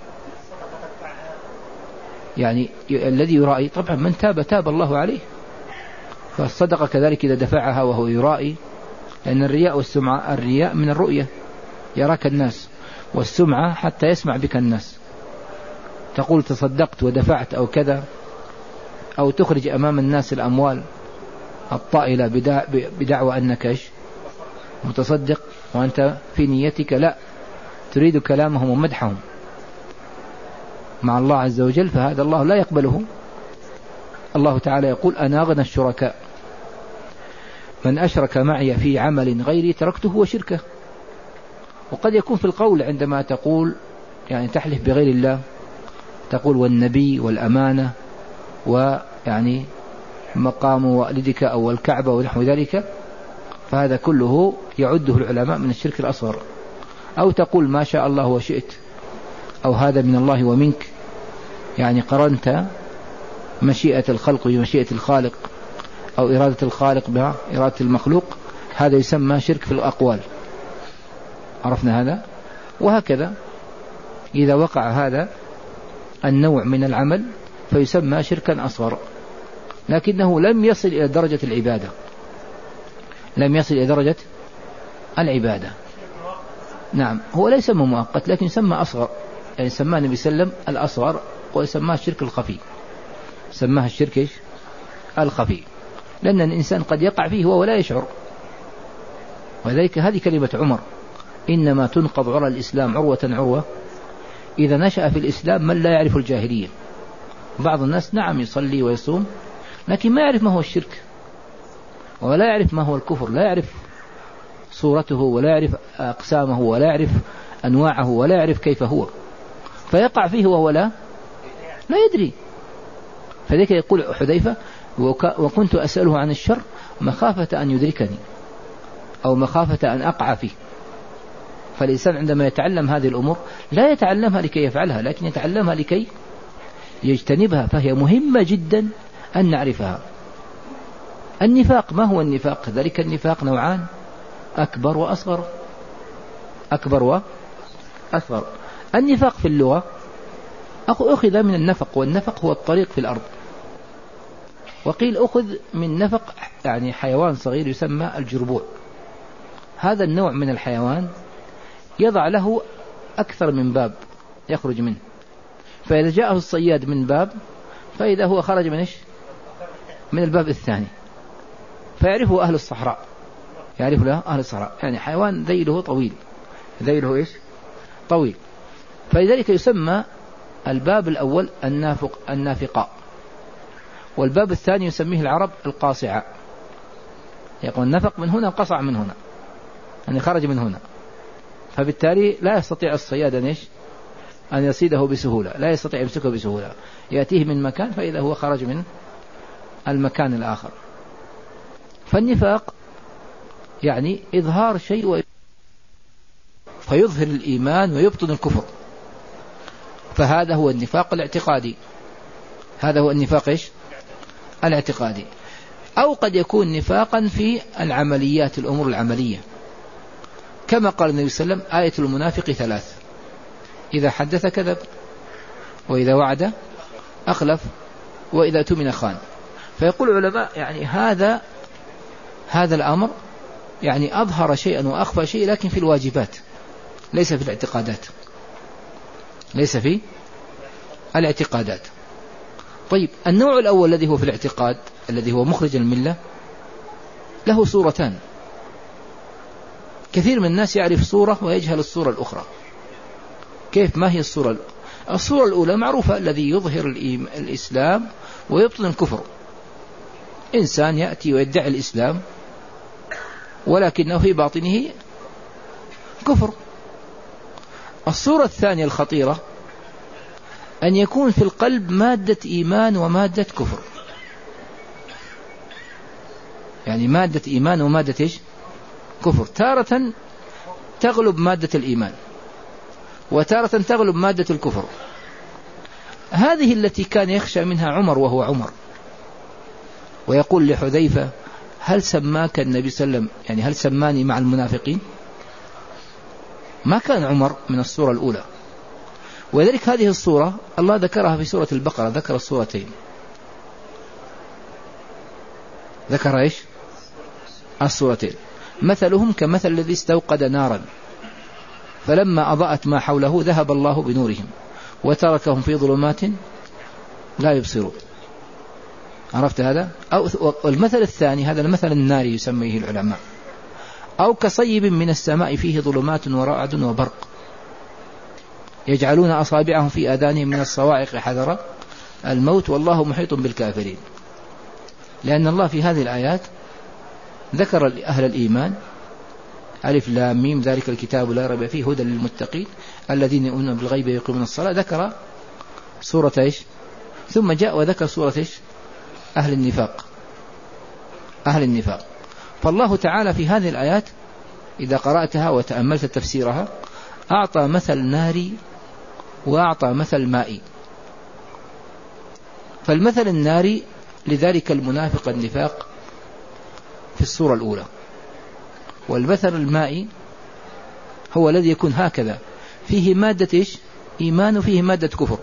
يعني الذي يرائي طبعا من تاب تاب الله عليه. فالصدقة كذلك إذا دفعها وهو يرائي، لأن الرياء والسمعة، الرياء من الرؤية يراك الناس، والسمعة حتى يسمع بك الناس. تقول تصدقت ودفعت أو كذا، أو تخرج أمام الناس الأموال الطائلة بدعوى أنك إيش؟ متصدق، وأنت في نيتك لا تريد كلامهم ومدحهم مع الله عز وجل، فهذا الله لا يقبله. الله تعالى يقول أنا أغنى الشركاء من أشرك معي في عمل غيري تركته وشركه. وقد يكون في القول عندما تقول يعني تحلف بغير الله، تقول والنبي والأمانة ويعني مقام والدك أو الكعبة ونحو ذلك، فهذا كله يعده العلماء من الشرك الأصغر. أو تقول ما شاء الله وشئت، أو هذا من الله ومنك، يعني قرنت مشيئة الخلق بمشيئة الخالق، أو إرادة الخالق بإرادة المخلوق، هذا يسمى شرك في الأقوال. عرفنا هذا؟ وهكذا إذا وقع هذا النوع من العمل فيسمى شركا أصغر، لكنه لم يصل إلى درجة العبادة، لم يصل إلى درجة العبادة. نعم، هو لا يسمى مؤقت لكن يسمى أصغر، يعني سماه النبي صلى الله عليه وسلم الأصغر، ويسماه الشرك الخفي، سماه الشرك الخفي، لأن الإنسان قد يقع فيه وهو لا يشعر. وذلك هذه كلمة عمر: إنما تنقض عرى الإسلام عروة عروة إذا نشأ في الإسلام من لا يعرف الجاهلية. بعض الناس نعم يصلي ويصوم لكن ما يعرف ما هو الشرك، ولا يعرف ما هو الكفر، لا يعرف صورته، ولا يعرف أقسامه، ولا يعرف أنواعه، ولا يعرف كيف هو، فيقع فيه وهو لا لا يدري. فذلك يقول حذيفة وكنت أسأله عن الشر مخافة أن يدركني أو مخافة أن أقع فيه. فالإنسان عندما يتعلم هذه الأمور لا يتعلمها لكي يفعلها، لكن يتعلمها لكي يجتنبها، فهي مهمة جدا أن نعرفها. النفاق، ما هو النفاق؟ ذلك النفاق نوعان، أكبر وأصغر. أكبر وأصغر. النفاق في اللغة أخذ من النفق، والنفق هو الطريق في الأرض، وقيل أخذ من نفق يعني حيوان صغير يسمى الجربوع. هذا النوع من الحيوان يضع له أكثر من باب يخرج منه، فإذا جاءه الصياد من باب فإذا هو خرج من إيش؟ من الباب الثاني، فيعرفه أهل الصحراء، يعرف له أهل الصحراء، يعني حيوان ذيله طويل، ذيله إيش؟ طويل. فلذلك يسمى الباب الأول النافق النافقاء، والباب الثاني يسميه العرب القاصعة. يقول نفق من هنا قصع من هنا، يعني خرج من هنا، فبالتالي لا يستطيع الصياد أن إيش؟ أن يصيده بسهولة، لا يستطيع يمسكه بسهولة، يأتيه من مكان فإذا هو خرج من المكان الآخر. فالنفاق يعني إظهار شيء فيظهر الإيمان ويبطن الكفر، فهذا هو النفاق الاعتقادي. هذا هو النفاق إيش؟ الاعتقادي. أو قد يكون نفاقا في العمليات، الأمور العملية، كما قال النبي صلى الله عليه وسلم: آية المنافق ثلاث: إذا حدث كذب، وإذا وعد أخلف، وإذا اؤتمن خان. فيقول العلماء يعني هذا هذا الأمر يعني أظهر شيئا وأخفى شيء، لكن في الواجبات، ليس في الاعتقادات، ليس في الاعتقادات. طيب، النوع الأول الذي هو في الاعتقاد، الذي هو مخرج الملة، له صورتان. كثير من الناس يعرف صورة ويجهل الصورة الأخرى. كيف؟ ما هي الصورة؟ الصورة الأولى معروفة، الذي يظهر الإسلام ويبطن الكفر. إنسان يأتي ويدعي الإسلام ولكنه في باطنه كفر. الصورة الثانية الخطيرة أن يكون في القلب مادة إيمان ومادة كفر، يعني مادة إيمان ومادة إيش؟ كفر. تارة تغلب مادة الإيمان، وتارة تغلب مادة الكفر. هذه التي كان يخشى منها عمر وهو عمر، ويقول لحذيفة: هل سماك النبي صلى الله عليه وسلم، يعني هل سماني مع المنافقين؟ ما كان عمر من الصورة الأولى. وذلك هذه الصورة الله ذكرها في سورة البقرة، ذكر الصورتين، ذكر إيش؟ الصورتين: مثلهم كمثل الذي استوقد نارا فلما أضاءت ما حوله ذهب الله بنورهم وتركهم في ظلمات لا يبصرون. عرفت هذا؟ أو المثل الثاني، هذا المثل الناري يسميه العلماء: أو كصيب من السماء فيه ظلمات ورعد وبرق يجعلون أصابعهم في آذانهم من الصواعق حذر الموت والله محيط بالكافرين. لأن الله في هذه الآيات ذكر أهل الإيمان: ألف لام ميم ذلك الكتاب لا ريب فيه هدى للمتقين الذين يؤمنون بالغيب ويقيمون الصلاة. ذكر سورة إيش؟ ثم جاء وذكر سورة إيش؟ أهل النفاق. أهل النفاق. فالله تعالى في هذه الآيات إذا قرأتها وتأملت تفسيرها أعطى مثل ناري وأعطى مثل مائي. فالمثل الناري لذلك المنافق النفاق في الصورة الأولى، والمثل المائي هو الذي يكون هكذا، فيه مادة إيش؟ إيمان، وفيه مادة كفر.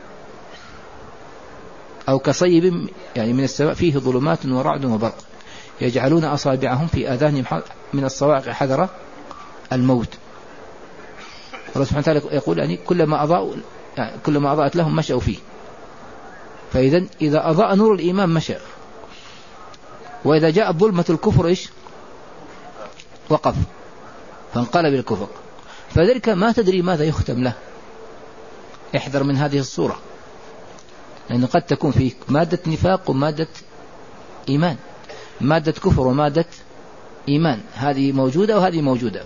أو كصيب يعني من السماء فيه ظلمات ورعد وبرق يجعلون أصابعهم في آذانهم من الصواعق حذر الموت. الله سبحانه وتعالى يقول يعني كلما أضاءوا يعني كلما أضاءت لهم مشوا فيه. فإذا إذا أضاء نور الإيمان مشى، وإذا جاء ظلمة الكفر إيش؟ وقف، فانقلب الكفر. فذلك ما تدري ماذا يختم له. احذر من هذه الصورة، لأنه قد تكون فيه مادة نفاق ومادة إيمان، مادة كفر ومادة إيمان، هذه موجودة وهذه موجودة.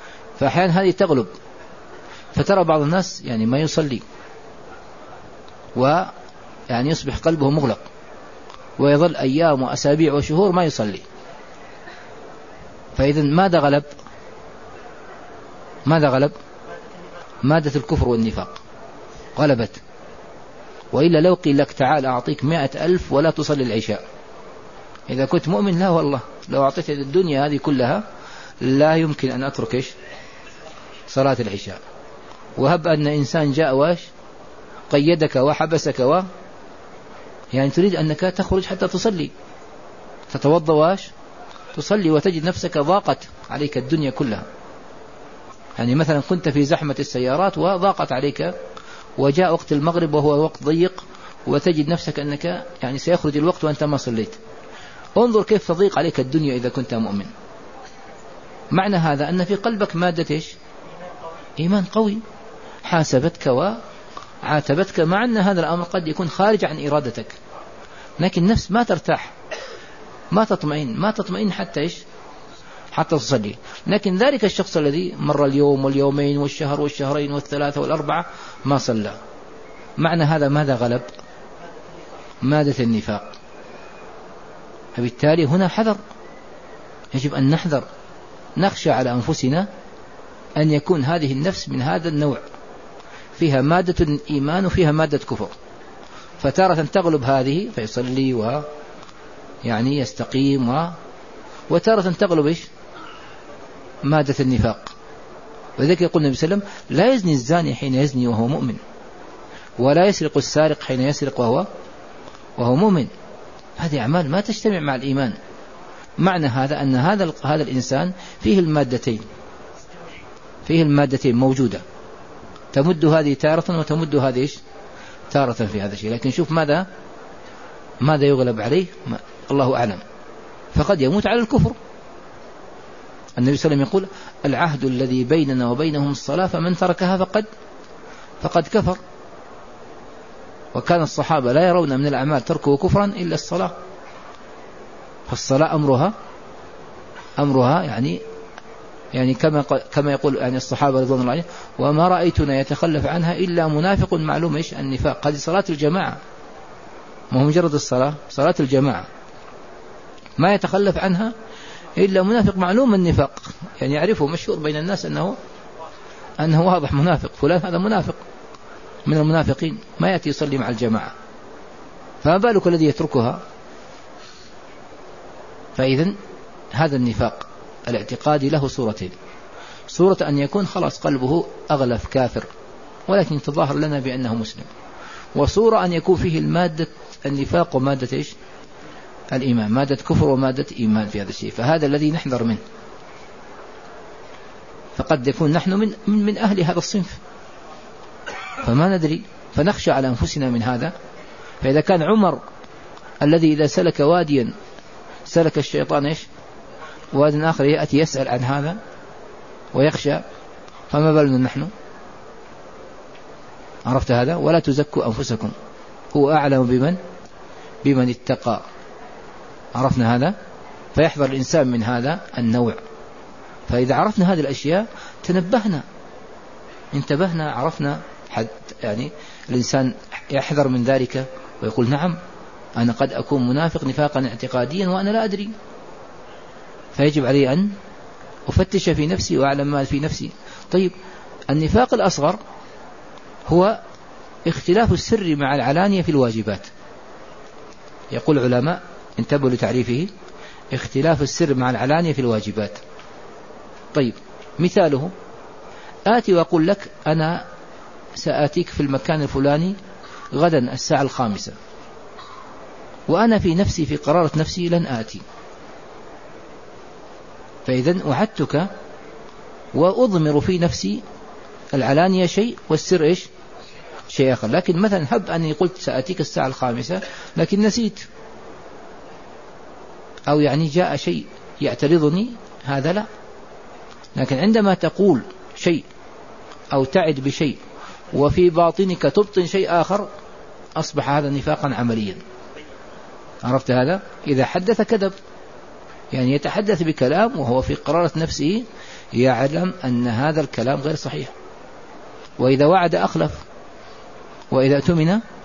فأحيانا هذه تغلب، فترى بعض الناس يعني ما يصلي ويعني يصبح قلبه مغلق ويظل أيام وأسابيع وشهور ما يصلي. فإذا ماذا غلب؟ ماذا غلب؟ مادة الكفر والنفاق غلبت. وإلا لو قيل لك تعال أعطيك مائة ألف ولا تصلي العشاء، إذا كنت مؤمن لا والله لو أعطيت الدنيا هذه كلها لا يمكن أن أترك إيش؟ صلاة العشاء. وهب أن إنسان جاء واش قيدك وحبسك و يعني تريد أنك تخرج حتى تصلي، تتوضأ واش تصلي، وتجد نفسك ضاقت عليك الدنيا كلها. يعني مثلا كنت في زحمة السيارات وضاقت عليك وجاء وقت المغرب وهو وقت ضيق وتجد نفسك أنك يعني سيخرج الوقت وأنت ما صليت. انظر كيف تضيق عليك الدنيا إذا كنت مؤمن. معنى هذا أن في قلبك مادة إيش؟ إيمان قوي حاسبتك وعاتبتك، مع أن هذا الأمر قد يكون خارج عن إرادتك، لكن النفس ما ترتاح ما تطمئن ما تطمئن حتى إيش؟ حتى تصلي. لكن ذلك الشخص الذي مر اليوم واليومين والشهر والشهرين والثلاثة والأربعة ما صلى، معنى هذا ماذا غلب؟ مادة النفاق. فبالتالي هنا حذر، يجب أن نحذر، نخشى على أنفسنا أن يكون هذه النفس من هذا النوع، فيها مادة الإيمان وفيها مادة كفر، فتارة تغلب هذه فيصلي و يعني يستقيم و... وتارة تغلب إيش؟ مادة النفاق. وذلك يقول النبي صلى الله عليه وسلم لا يزني الزاني حين يزني وهو مؤمن، ولا يسرق السارق حين يسرق وهو وهو مؤمن. هذه أعمال ما تجتمع مع الإيمان. معنى هذا أن هذا هذا الإنسان فيه المادتين فيه المادتين موجودة، تمد هذه تارة وتمد هذه إيش؟ تارة في هذا الشيء. لكن شوف ماذا ماذا يغلب عليه ما الله أعلم. فقد يموت على الكفر. النبي صلى الله عليه وسلم يقول العهد الذي بيننا وبينهم الصلاة فمن تركها فقد فقد كفر. وكان الصحابة لا يرون من الأعمال تركه كفرا إلا الصلاة. فالصلاة أمرها أمرها يعني يعني كما كما يقول يعني الصحابة رضوان الله عليهم وما رأيتنا يتخلف عنها إلا منافق معلوم إيش النفاق. هذه صلاة الجماعة، ما هو مجرد الصلاة، صلاة الجماعة ما يتخلف عنها إلا منافق معلوم النفاق، يعني يعرفه مشهور بين الناس أنه أنه واضح منافق، فلان هذا منافق من المنافقين، ما يأتي يصلي مع الجماعة، فما بالك الذي يتركها. فإذن هذا النفاق الاعتقادي له صورتين: صورة أن يكون خلاص قلبه أغلف كافر ولكن تظاهر لنا بأنه مسلم، وصورة أن يكون فيه المادة النفاق ومادة إيش؟ الإيمان، مادة كفر ومادة إيمان في هذا الشيء. فهذا الذي نحذر منه. فقد يكون نحن من, من, من أهل هذا الصنف فما ندري، فنخشى على أنفسنا من هذا. فإذا كان عمر الذي إذا سلك واديا سلك الشيطان إيش؟ واد آخر يأتي يسأل عن هذا ويخشى، فما بالنا نحن؟ عرفت هذا؟ ولا تزكوا أنفسكم هو أعلم بمن بمن اتقى. عرفنا هذا؟ فيحذر الإنسان من هذا النوع. فإذا عرفنا هذه الأشياء تنبهنا انتبهنا عرفنا حد يعني الإنسان يحذر من ذلك ويقول نعم أنا قد أكون منافق نفاقا اعتقاديا وأنا لا أدري، فيجب علي أن أفتش في نفسي وأعلم ما في نفسي. طيب النفاق الأصغر هو اختلاف السر مع العلانية في الواجبات. يقول العلماء انتبهوا لتعريفه: اختلاف السر مع العلانية في الواجبات. طيب مثاله: آتي وأقول لك أنا سآتيك في المكان الفلاني غدا الساعة الخامسة، وأنا في نفسي في قرارة نفسي لن آتي، فإذن وعدتك وأضمر في نفسي العلانية شيء والسر إيش؟ شيء آخر. لكن مثلا هب أني قلت سأتيك الساعة الخامسة لكن نسيت، أو يعني جاء شيء يعترضني، هذا لا. لكن عندما تقول شيء أو تعد بشيء وفي باطنك تبطن شيء آخر أصبح هذا نفاقا عمليا. عرفت هذا؟ إذا حدث كذب، يعني يتحدث بكلام وهو في قرارة نفسه يعلم أن هذا الكلام غير صحيح، وإذا وعد أخلف، وإذا اؤتمن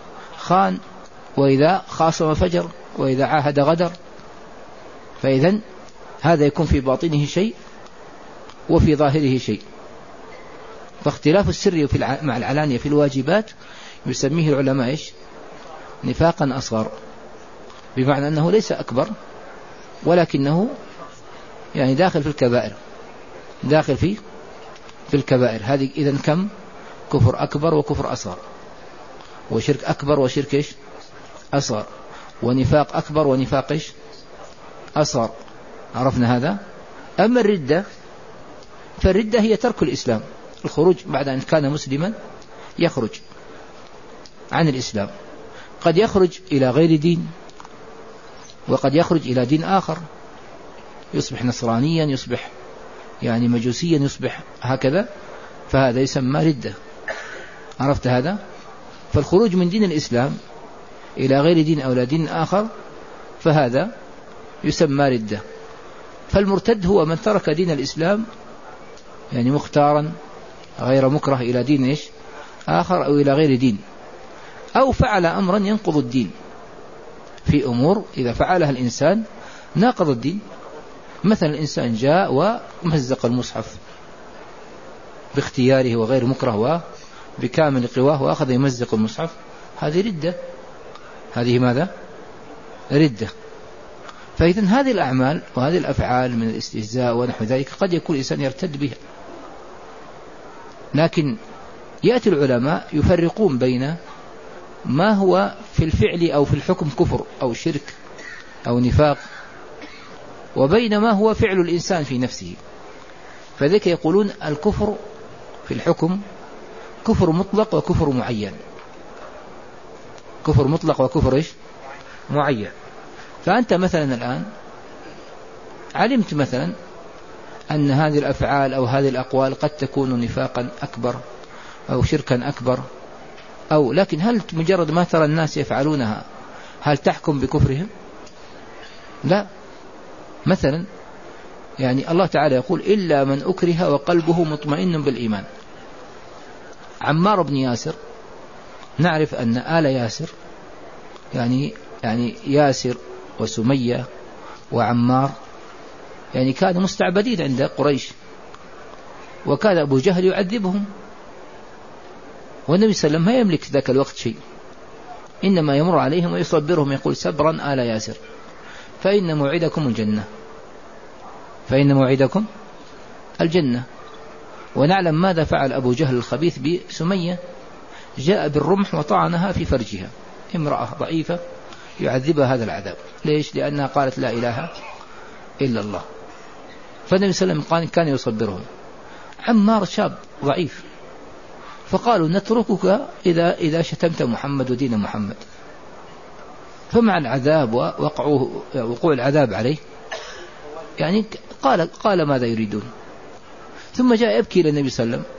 خان، وإذا خاصم فجر، وإذا عاهد غدر. فإذن هذا يكون في باطنه شيء وفي ظاهره شيء. فاختلاف السر في مع العلانية في الواجبات يسميه العلماء إيش؟ نفاقا أصغر، بمعنى أنه ليس أكبر، ولكنه يعني داخل في الكبائر، داخل في في الكبائر. هذه إذن كم؟ كفر أكبر وكفر أصغر، وشرك أكبر وشرك إيش؟ أصغر، ونفاق أكبر ونفاق إيش؟ أصغر. عرفنا هذا. أما الردة، فالردة هي ترك الإسلام، الخروج بعد أن كان مسلما، يخرج عن الإسلام. قد يخرج إلى غير دين، وقد يخرج إلى دين آخر، يصبح نصرانيا، يصبح يعني مجوسيا، يصبح هكذا، فهذا يسمى ردة. عرفت هذا؟ فالخروج من دين الإسلام إلى غير دين أو لا دين آخر فهذا يسمى ردة. فالمرتد هو من ترك دين الإسلام يعني مختارا غير مكره إلى دين إيش؟ آخر، أو إلى غير دين، أو فعل أمرا ينقض الدين. في أمور إذا فعلها الإنسان ناقض الدين. مثلا الإنسان جاء ومزق المصحف باختياره وغير مكره وبكامل قواه وأخذ يمزق المصحف، هذه ردة. هذه ماذا؟ ردة. فإذن هذه الأعمال وهذه الأفعال من الاستهزاء ونحو ذلك قد يكون الإنسان يرتد بها، لكن يأتي العلماء يفرقون بين ما هو في الفعل أو في الحكم كفر أو شرك أو نفاق، وبين ما هو فعل الإنسان في نفسه. فذلك يقولون الكفر في الحكم كفر مطلق وكفر معين. كفر مطلق وكفر إيش؟ معين. فأنت مثلا الآن علمت مثلا أن هذه الأفعال أو هذه الأقوال قد تكون نفاقا أكبر أو شركا أكبر، أو لكن هل مجرد ما ترى الناس يفعلونها هل تحكم بكفرهم؟ لا. مثلا يعني الله تعالى يقول إلا من أكره وقلبه مطمئن بالإيمان. عمار بن ياسر نعرف أن آل ياسر يعني يعني ياسر وسمية وعمار يعني كانوا مستعبدين عند قريش، وكان أبو جهل يعذبهم، والنبي صلى الله عليه وسلم ما يملك ذاك الوقت شيء، إنما يمر عليهم ويصبرهم يقول سبرا آل ياسر فإن موعدكم الجنة، فإن موعدكم الجنة. ونعلم ماذا فعل أبو جهل الخبيث بسمية، جاء بالرمح وطعنها في فرجها، امرأة ضعيفة يعذبها هذا العذاب. ليش؟ لأنها قالت لا إله إلا الله. فالنبي صلى الله عليه وسلم كان يصبرهم. عمار شاب ضعيف، فقالوا نتركك إذا إذا شتمت محمد ودين محمد. فمع العذاب ووقعوه وقوع العذاب عليه يعني قال قال ماذا يريدون. ثم جاء يبكي إلى النبي صلى الله عليه وسلم،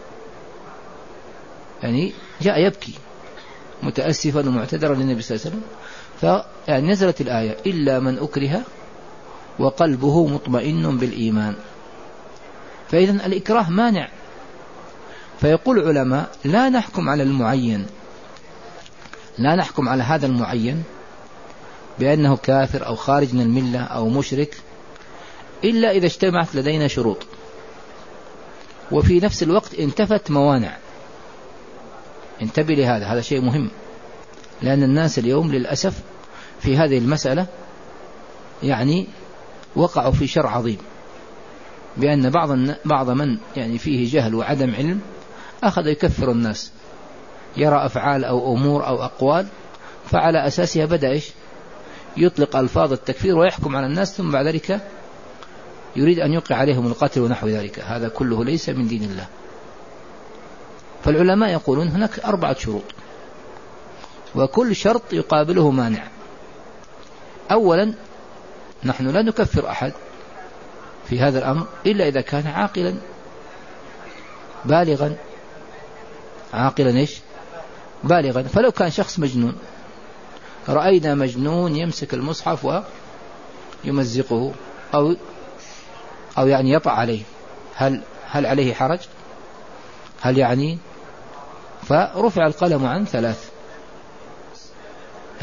يعني جاء يبكي متأسفا ومعتذرا للنبي صلى الله عليه وسلم. فيعني نزلت الآية إلا من أكره وقلبه مطمئن بالإيمان. فإذن الإكراه مانع. فيقول العلماء لا نحكم على المعين، لا نحكم على هذا المعين بأنه كافر أو خارج من الملة أو مشرك إلا إذا اجتمعت لدينا شروط، وفي نفس الوقت انتفت موانع. انتبه لهذا، هذا شيء مهم، لأن الناس اليوم للأسف في هذه المسألة يعني وقعوا في شر عظيم، بأن بعض بعض من يعني فيه جهل وعدم علم أخذ يكفر الناس، يرى أفعال أو أمور أو أقوال فعلى أساسها بدأ إيش؟ يطلق ألفاظ التكفير ويحكم على الناس، ثم بعد ذلك يريد أن يوقع عليهم القتل ونحو ذلك. هذا كله ليس من دين الله. فالعلماء يقولون هناك أربعة شروط، وكل شرط يقابله مانع. أولا نحن لا نكفر أحد في هذا الأمر إلا إذا كان عاقلا بالغا. عاقلا إيش؟ بالغا. فلو كان شخص مجنون، رأينا مجنون يمسك المصحف ويمزقه أو أو يعني يطع عليه، هل هل عليه حرج؟ هل يعني؟ فرفع القلم عن ثلاث.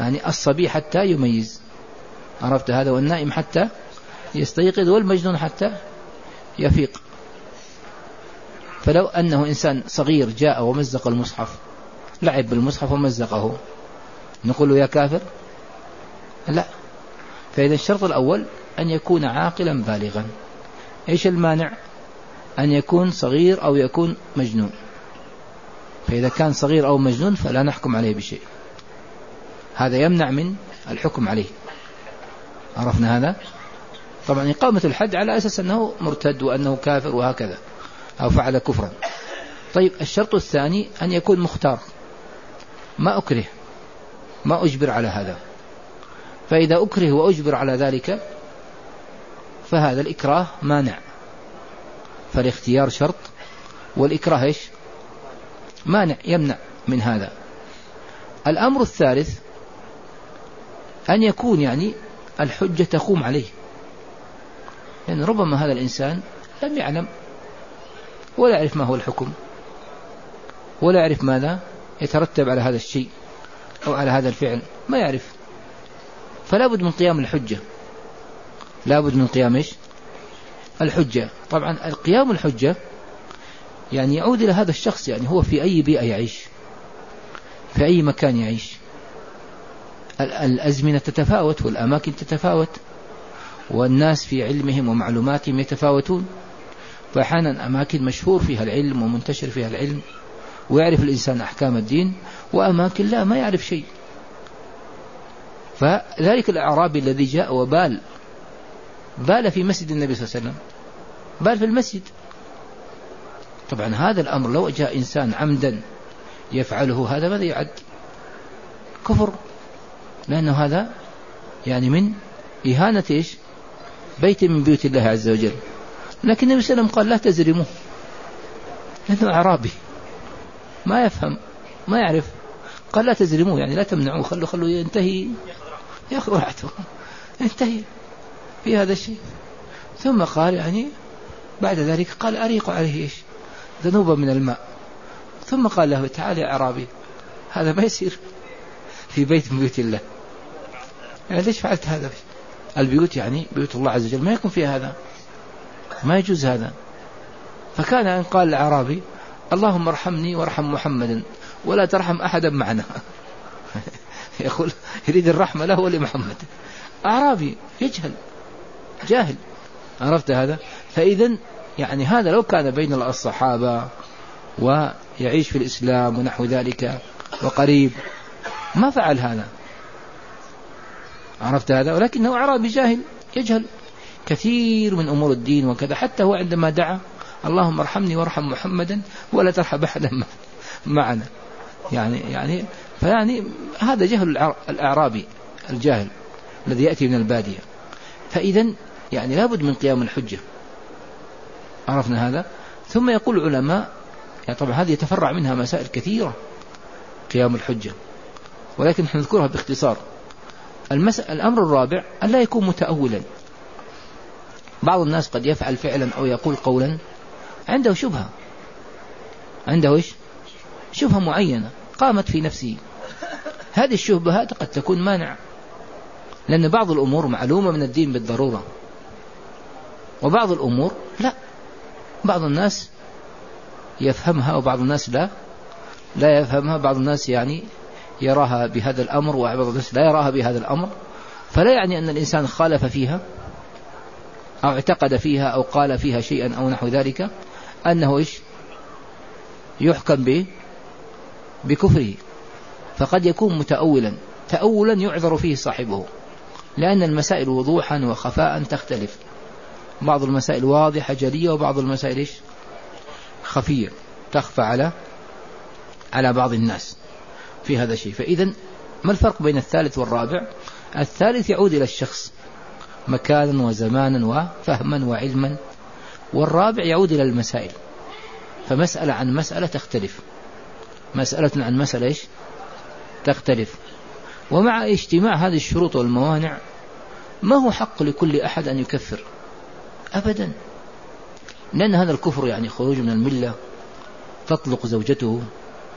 يعني الصبي حتى يميز، عرفت هذا، والنائم حتى يستيقظ، والمجنون حتى يفيق. فلو أنه إنسان صغير جاء ومزق المصحف، لعب بالمصحف ومزقه، نقول له يا كافر؟ لا. فإذا الشرط الأول أن يكون عاقلا بالغا. إيش المانع؟ أن يكون صغير أو يكون مجنون. فإذا كان صغير أو مجنون فلا نحكم عليه بشيء، هذا يمنع من الحكم عليه. عرفنا هذا؟ طبعا إقامة الحد على أساس أنه مرتد وأنه كافر وهكذا، أو فعل كفرا. طيب الشرط الثاني أن يكون مختار، ما أكره، ما أجبر على هذا. فإذا أكره وأجبر على ذلك فهذا الإكراه مانع. فالاختيار شرط، والإكراه إيش؟ مانع، يمنع من هذا. الأمر الثالث أن يكون يعني الحجة تقوم عليه، لأن يعني ربما هذا الإنسان لم يعلم ولا يعرف ما هو الحكم، ولا يعرف ماذا يترتب على هذا الشيء أو على هذا الفعل، ما يعرف. فلا بد من قيام الحجة، لا بد من قيام إيش؟ الحجة. طبعا القيام الحجة يعني يعود إلى هذا الشخص، يعني هو في أي بيئة يعيش، في أي مكان يعيش. الأزمنة تتفاوت والأماكن تتفاوت، والناس في علمهم ومعلوماتهم يتفاوتون. فأحيانا أماكن مشهور فيها العلم ومنتشر فيها العلم ويعرف الإنسان أحكام الدين، وأماكن لا، ما يعرف شيء. فذلك الأعرابي الذي جاء وبال بال في مسجد النبي صلى الله عليه وسلم، بال في المسجد. طبعا هذا الأمر لو جاء إنسان عمدا يفعله، هذا ماذا يعد؟ كفر، لأنه هذا يعني من إهانة إيش؟ بيت من بيوت الله عز وجل. لكن النبي صلى الله عليه وسلم قال لا تزرموه، لأنه أعرابي ما يفهم ما يعرف. قال لا تزرموه يعني لا تمنعوه، خلوا خلوا ينتهي، يأخذ راحته، ينتهي في هذا الشيء. ثم قال يعني بعد ذلك قال أريقوا عليه إيش؟ ذنوبا من الماء. ثم قال له تعال يا أعرابي، هذا ما يصير في بيت من بيوت الله، يعني ليش فعلت هذا؟ البيوت يعني بيوت الله عز وجل ما يكون فيها هذا، ما يجوز هذا. فكان أن قال الأعرابي اللهم ارحمني وارحم محمدا ولا ترحم أحدا معنا. يقول يريد الرحمة له ولمحمد. أعرابي يجهل، جاهل، عرفت هذا؟ فإذا يعني هذا لو كان بين الصحابة ويعيش في الإسلام ونحو ذلك وقريب ما فعل هذا، عرفت هذا؟ ولكنه أعرابي جاهل يجهل كثير من أمور الدين وكذا. حتى هو عندما دعا اللهم ارحمني وارحم محمدا ولا ترحم أحدا معنا، يعني يعني فيعني هذا جهل الأعرابي الجاهل الذي يأتي من البادية. فإذا يعني لابد من قيام الحجة، عرفنا هذا. ثم يقول العلماء يعني طبعا هذه يتفرع منها مسائل كثيرة قيام الحجة، ولكن نذكرها باختصار. المسألة الأمر الرابع أن لا يكون متأولا. بعض الناس قد يفعل فعلا أو يقول قولا عنده شبهة، عنده إيش؟ شبهة معينة قامت في نفسه. هذه الشبهات قد تكون مانع، لأن بعض الأمور معلومة من الدين بالضرورة، وبعض الأمور لا، بعض الناس يفهمها وبعض الناس لا لا يفهمها. بعض الناس يعني يراها بهذا الأمر وبعض الناس لا يراها بهذا الأمر. فلا يعني أن الإنسان خالف فيها أو اعتقد فيها أو قال فيها شيئا أو نحو ذلك أنه إيش؟ يحكم به بكفره. فقد يكون متأولا، تأولا يعذر فيه صاحبه، لأن المسائل وضوحا وخفاء تختلف. بعض المسائل واضحة جلية، وبعض المسائل إيش؟ خفية تخفى على على بعض الناس في هذا الشيء. فإذا ما الفرق بين الثالث والرابع؟ الثالث يعود إلى الشخص مكانا وزمانا وفهما وعلما، والرابع يعود إلى المسائل. فمسألة عن مسألة تختلف، مسألة عن مسألة إيش؟ تختلف. ومع اجتماع هذه الشروط والموانع ما هو حق لكل أحد أن يكفر أبدا، لأن هذا الكفر يعني خروج من الملة، تطلق زوجته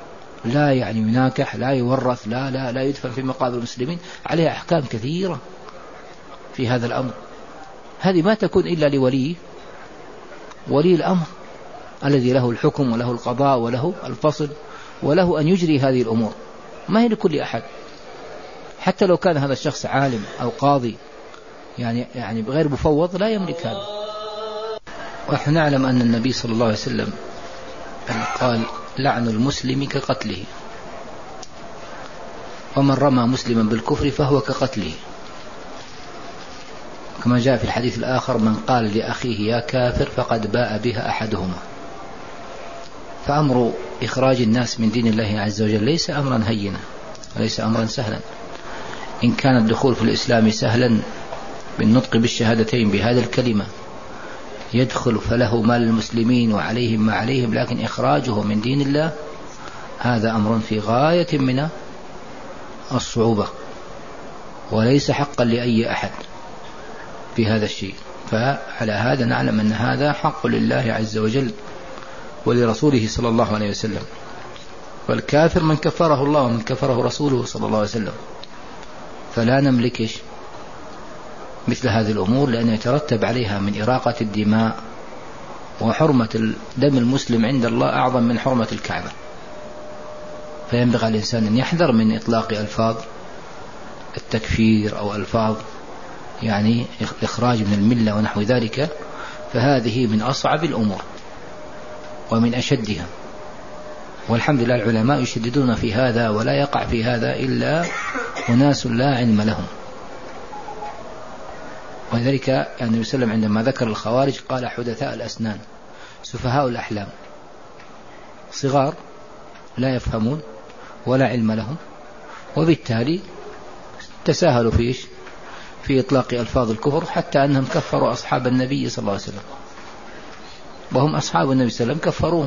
لا يعني يناكح، لا يورث، لا لا لا يدفن في مقابر المسلمين، عليها أحكام كثيرة في هذا الأمر. هذه ما تكون إلا لولي ولي الأمر الذي له الحكم وله القضاء وله الفصل وله أن يجري هذه الأمور، ما هي لكل أحد. حتى لو كان هذا الشخص عالم أو قاضي يعني يعني غير مفوض لا يملك هذا. ونحن نعلم أن النبي صلى الله عليه وسلم قال لعن المسلم كقتله، ومن رمى مسلما بالكفر فهو كقتله، كما جاء في الحديث الآخر من قال لأخيه يا كافر فقد باء بها أحدهما. فأمر إخراج الناس من دين الله عز وجل ليس أمرا هينا وليس أمرا سهلا. إن كان الدخول في الإسلام سهلا بالنطق بالشهادتين بهذا الكلمة يدخل فله مال المسلمين وعليهم ما عليهم، لكن إخراجه من دين الله هذا أمر في غاية من الصعوبة وليس حقا لأي أحد في هذا الشيء. فعلى هذا نعلم أن هذا حق لله عز وجل ولرسوله صلى الله عليه وسلم. والكافر من كفره الله ومن كفره رسوله صلى الله عليه وسلم، فلا نملكش مثل هذه الأمور، لأن يترتب عليها من إراقة الدماء، وحرمة دم المسلم عند الله أعظم من حرمة الكعبة. فينبغي الإنسان أن يحذر من إطلاق ألفاظ التكفير أو ألفاظ يعني إخراج من الملة ونحو ذلك، فهذه من أصعب الأمور ومن أشدها. والحمد لله العلماء يشددون في هذا، ولا يقع في هذا إلا أناس لا علم لهم. ولذلك النبي صلى الله عليه وسلم عندما ذكر الخوارج قال حدثاء الأسنان سفهاء الأحلام، صغار لا يفهمون ولا علم لهم، وبالتالي تساهلوا فيش في إطلاق ألفاظ الكفر، حتى أنهم كفروا أصحاب النبي صلى الله عليه وسلم، وهم أصحاب النبي صلى الله عليه وسلم كفروهم.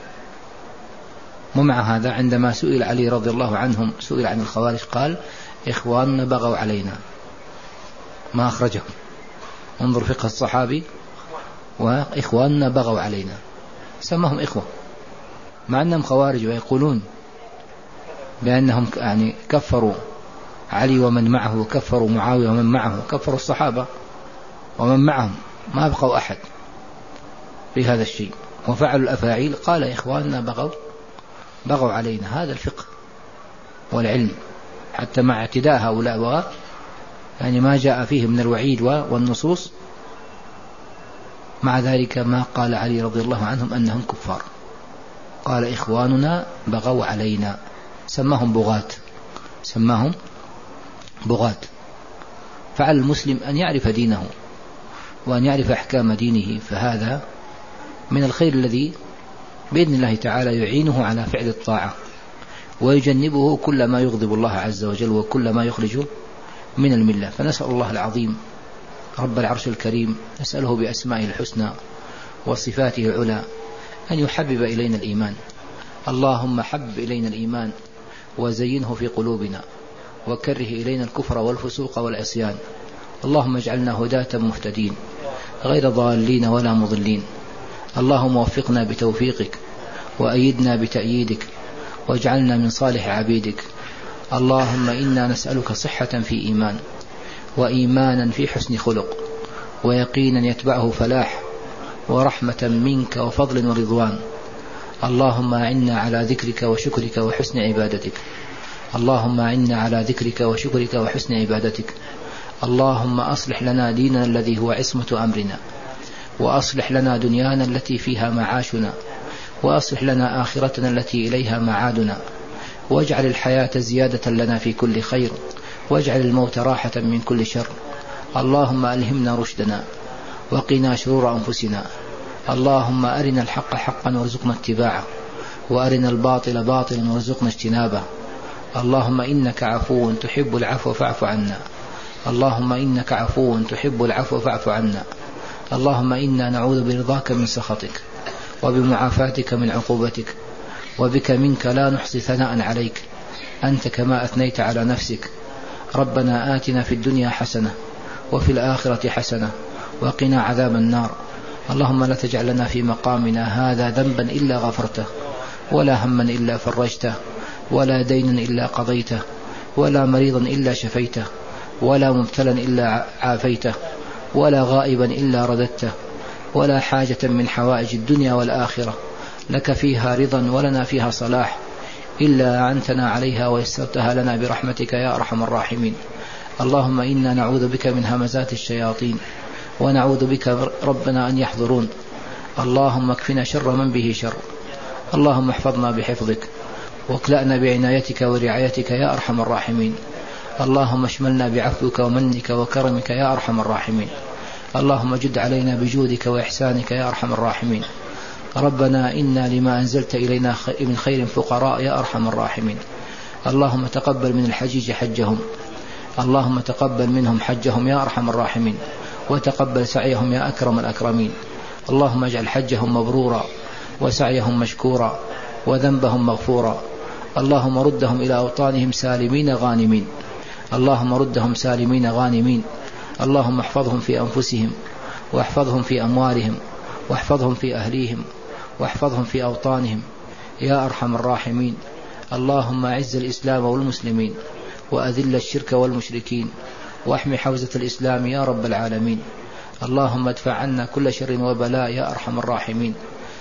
ومع هذا عندما سئل علي رضي الله عنهم سئل عن الخوارج قال إخواننا بغوا علينا، ما أخرجهم. انظر فقه الصحابي، وإخواننا بغوا علينا، سمهم إخوة مع أنهم خوارج، ويقولون بأنهم يعني كفروا علي ومن معه، وكفروا معاوية ومن معه، كفروا الصحابة ومن معهم، ما بقوا أحد في هذا الشيء، وفعلوا الأفاعيل. قال إخواننا بغوا بغوا علينا. هذا الفقه والعلم، حتى مع اعتداء هؤلاء يعني ما جاء فيه من الوعيد والنصوص، مع ذلك ما قال علي رضي الله عنهم أنهم كفار، قال إخواننا بغوا علينا، سماهم بغاة، سماهم بغاة. فعلى المسلم أن يعرف دينه وأن يعرف أحكام دينه، فهذا من الخير الذي بإذن الله تعالى يعينه على فعل الطاعة، ويجنبه كل ما يغضب الله عز وجل وكل ما يخرجه من الملة. فنسأل الله العظيم رب العرش الكريم، نسأله بأسمائه الحسنى وصفاته العلى أن يحبب إلينا الإيمان. اللهم حبب إلينا الإيمان وزينه في قلوبنا، وكره إلينا الكفر والفسوق والعصيان. اللهم اجعلنا هداة مهتدين غير ضالين ولا مضلين. اللهم وفقنا بتوفيقك، وأيدنا بتأييدك، واجعلنا من صالح عبيدك. اللهم إنا نسألك صحة في إيمان، وإيمانا في حسن خلق، ويقينا يتبعه فلاح، ورحمة منك وفضل ورضوان. اللهم أعنا على ذكرك وشكرك وحسن عبادتك. اللهم أعنا على ذكرك وشكرك وحسن عبادتك. اللهم أصلح لنا ديننا الذي هو عصمة أمرنا، وأصلح لنا دنيانا التي فيها معاشنا، وأصلح لنا آخرتنا التي إليها معادنا، واجعل الحياة زيادة لنا في كل خير، واجعل الموت راحة من كل شر. اللهم ألهمنا رشدنا، وقنا شرور أنفسنا. اللهم أرنا الحق حقا وارزقنا اتباعه، وأرنا الباطل باطلا وارزقنا اجتنابه. اللهم إنك عفو تحب العفو فاعف عنا. اللهم إنك عفو تحب العفو فاعف عنا. اللهم إنا نعوذ برضاك من سخطك، وبمعافاتك من عقوبتك، وبك منك لا نحصي ثناء عليك، أنت كما أثنيت على نفسك. ربنا آتنا في الدنيا حسنة وفي الآخرة حسنة وقنا عذاب النار. اللهم لا تجعل لنا في مقامنا هذا ذنبا إلا غفرته، ولا هما إلا فرجته، ولا دينا إلا قضيته، ولا مريضا إلا شفيته، ولا مبتلا إلا عافيته، ولا غائبا إلا رددته، ولا حاجة من حوائج الدنيا والآخرة لك فيها رضا ولنا فيها صلاح إلا أعنتنا عليها ويسرتها لنا برحمتك يا أرحم الراحمين. اللهم إنا نعوذ بك من همزات الشياطين، ونعوذ بك ربنا أن يحضرون. اللهم اكفنا شر من به شر. اللهم احفظنا بحفظك، واكلأنا بعنايتك ورعايتك يا أرحم الراحمين. اللهم اشملنا بعفوك ومنك وكرمك يا أرحم الراحمين. اللهم جد علينا بجودك وإحسانك يا أرحم الراحمين. ربنا إنا لما أنزلت إلينا من خير فقراء يا أرحم الراحمين. اللهم تقبل من الحجيج حجهم، اللهم تقبل منهم حجهم يا أرحم الراحمين، وتقبل سعيهم يا أكرم الأكرمين. اللهم اجعل حجهم مبرورا وسعيهم مشكورا وذنبهم مغفورا. اللهم ردهم إلى أوطانهم سالمين غانمين، اللهم ردهم سالمين غانمين. اللهم احفظهم في أنفسهم، واحفظهم في أموالهم، واحفظهم في أهليهم، واحفظهم في أوطانهم يا أرحم الراحمين. اللهم أعز الإسلام والمسلمين، وأذل الشرك والمشركين، واحمي حوزة الإسلام يا رب العالمين. اللهم ادفع عنا كل شر وبلاء يا أرحم الراحمين.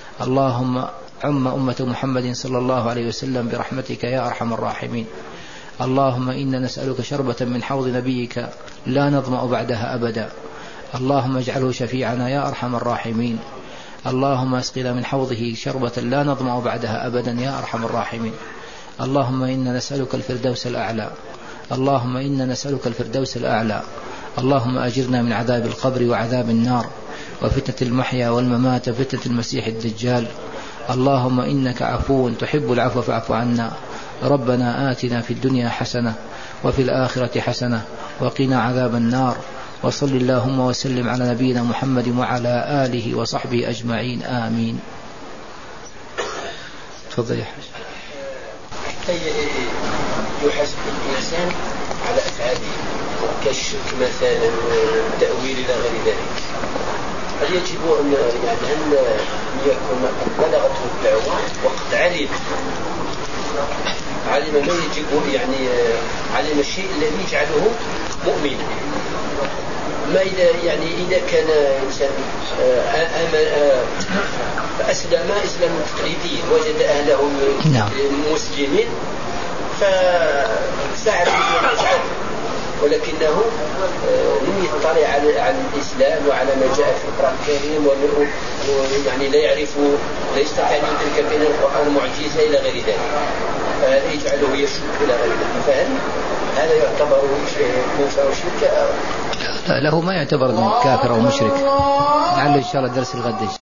اللهم عم أمة محمد صلى الله عليه وسلم برحمتك يا أرحم الراحمين. اللهم إنا نسألك شربة من حوض نبيك لا نظمأ بعدها أبدا. اللهم اجعله شفيعنا يا أرحم الراحمين. اللهم اسقنا من حوضه شربة لا نظمأ بعدها أبدا يا أرحم الراحمين. اللهم إنا نسألك الفردوس الأعلى، اللهم إنا نسألك الفردوس الأعلى. اللهم أجرنا من عذاب القبر وعذاب النار وفتنة المحيا والممات وفتنة المسيح الدجال. اللهم إنك عفو تحب العفو فاعف عنا. ربنا آتنا في الدنيا حسنة وفي الآخرة حسنة وقنا عذاب النار. وصل اللهم وسلم على نبينا محمد وعلى آله وصحبه أجمعين، آمين. تفضل يا حاج. يحاسب الإنسان على أفعاله كالشرك مثلا والتأويل إلى غير ذلك، هل يجب أن يعني أن يكون بلغته الدعوة وقد علم علم ما يجب يعني علم الشيء الذي يجعله مؤمن؟ ما إذا يعني إذا كان إنسان أسلم إسلاما تقليديا وجد أهله مسلمين ففعل ما يفعل، ولكنه لم يطلع على الإسلام وعلى ما جاء في القرآن الكريم، ويعني لا يعرف لا يستطيع أن يدرك بين القرآن معجزة إلى غير ذلك، فهذا يجعله يشك إلى غير ذلك. فهل هذا يعتبر كفر أو شرك؟ لا، له ما يعتبر كافر أو مشرك. لعله إن شاء الله درس الغد.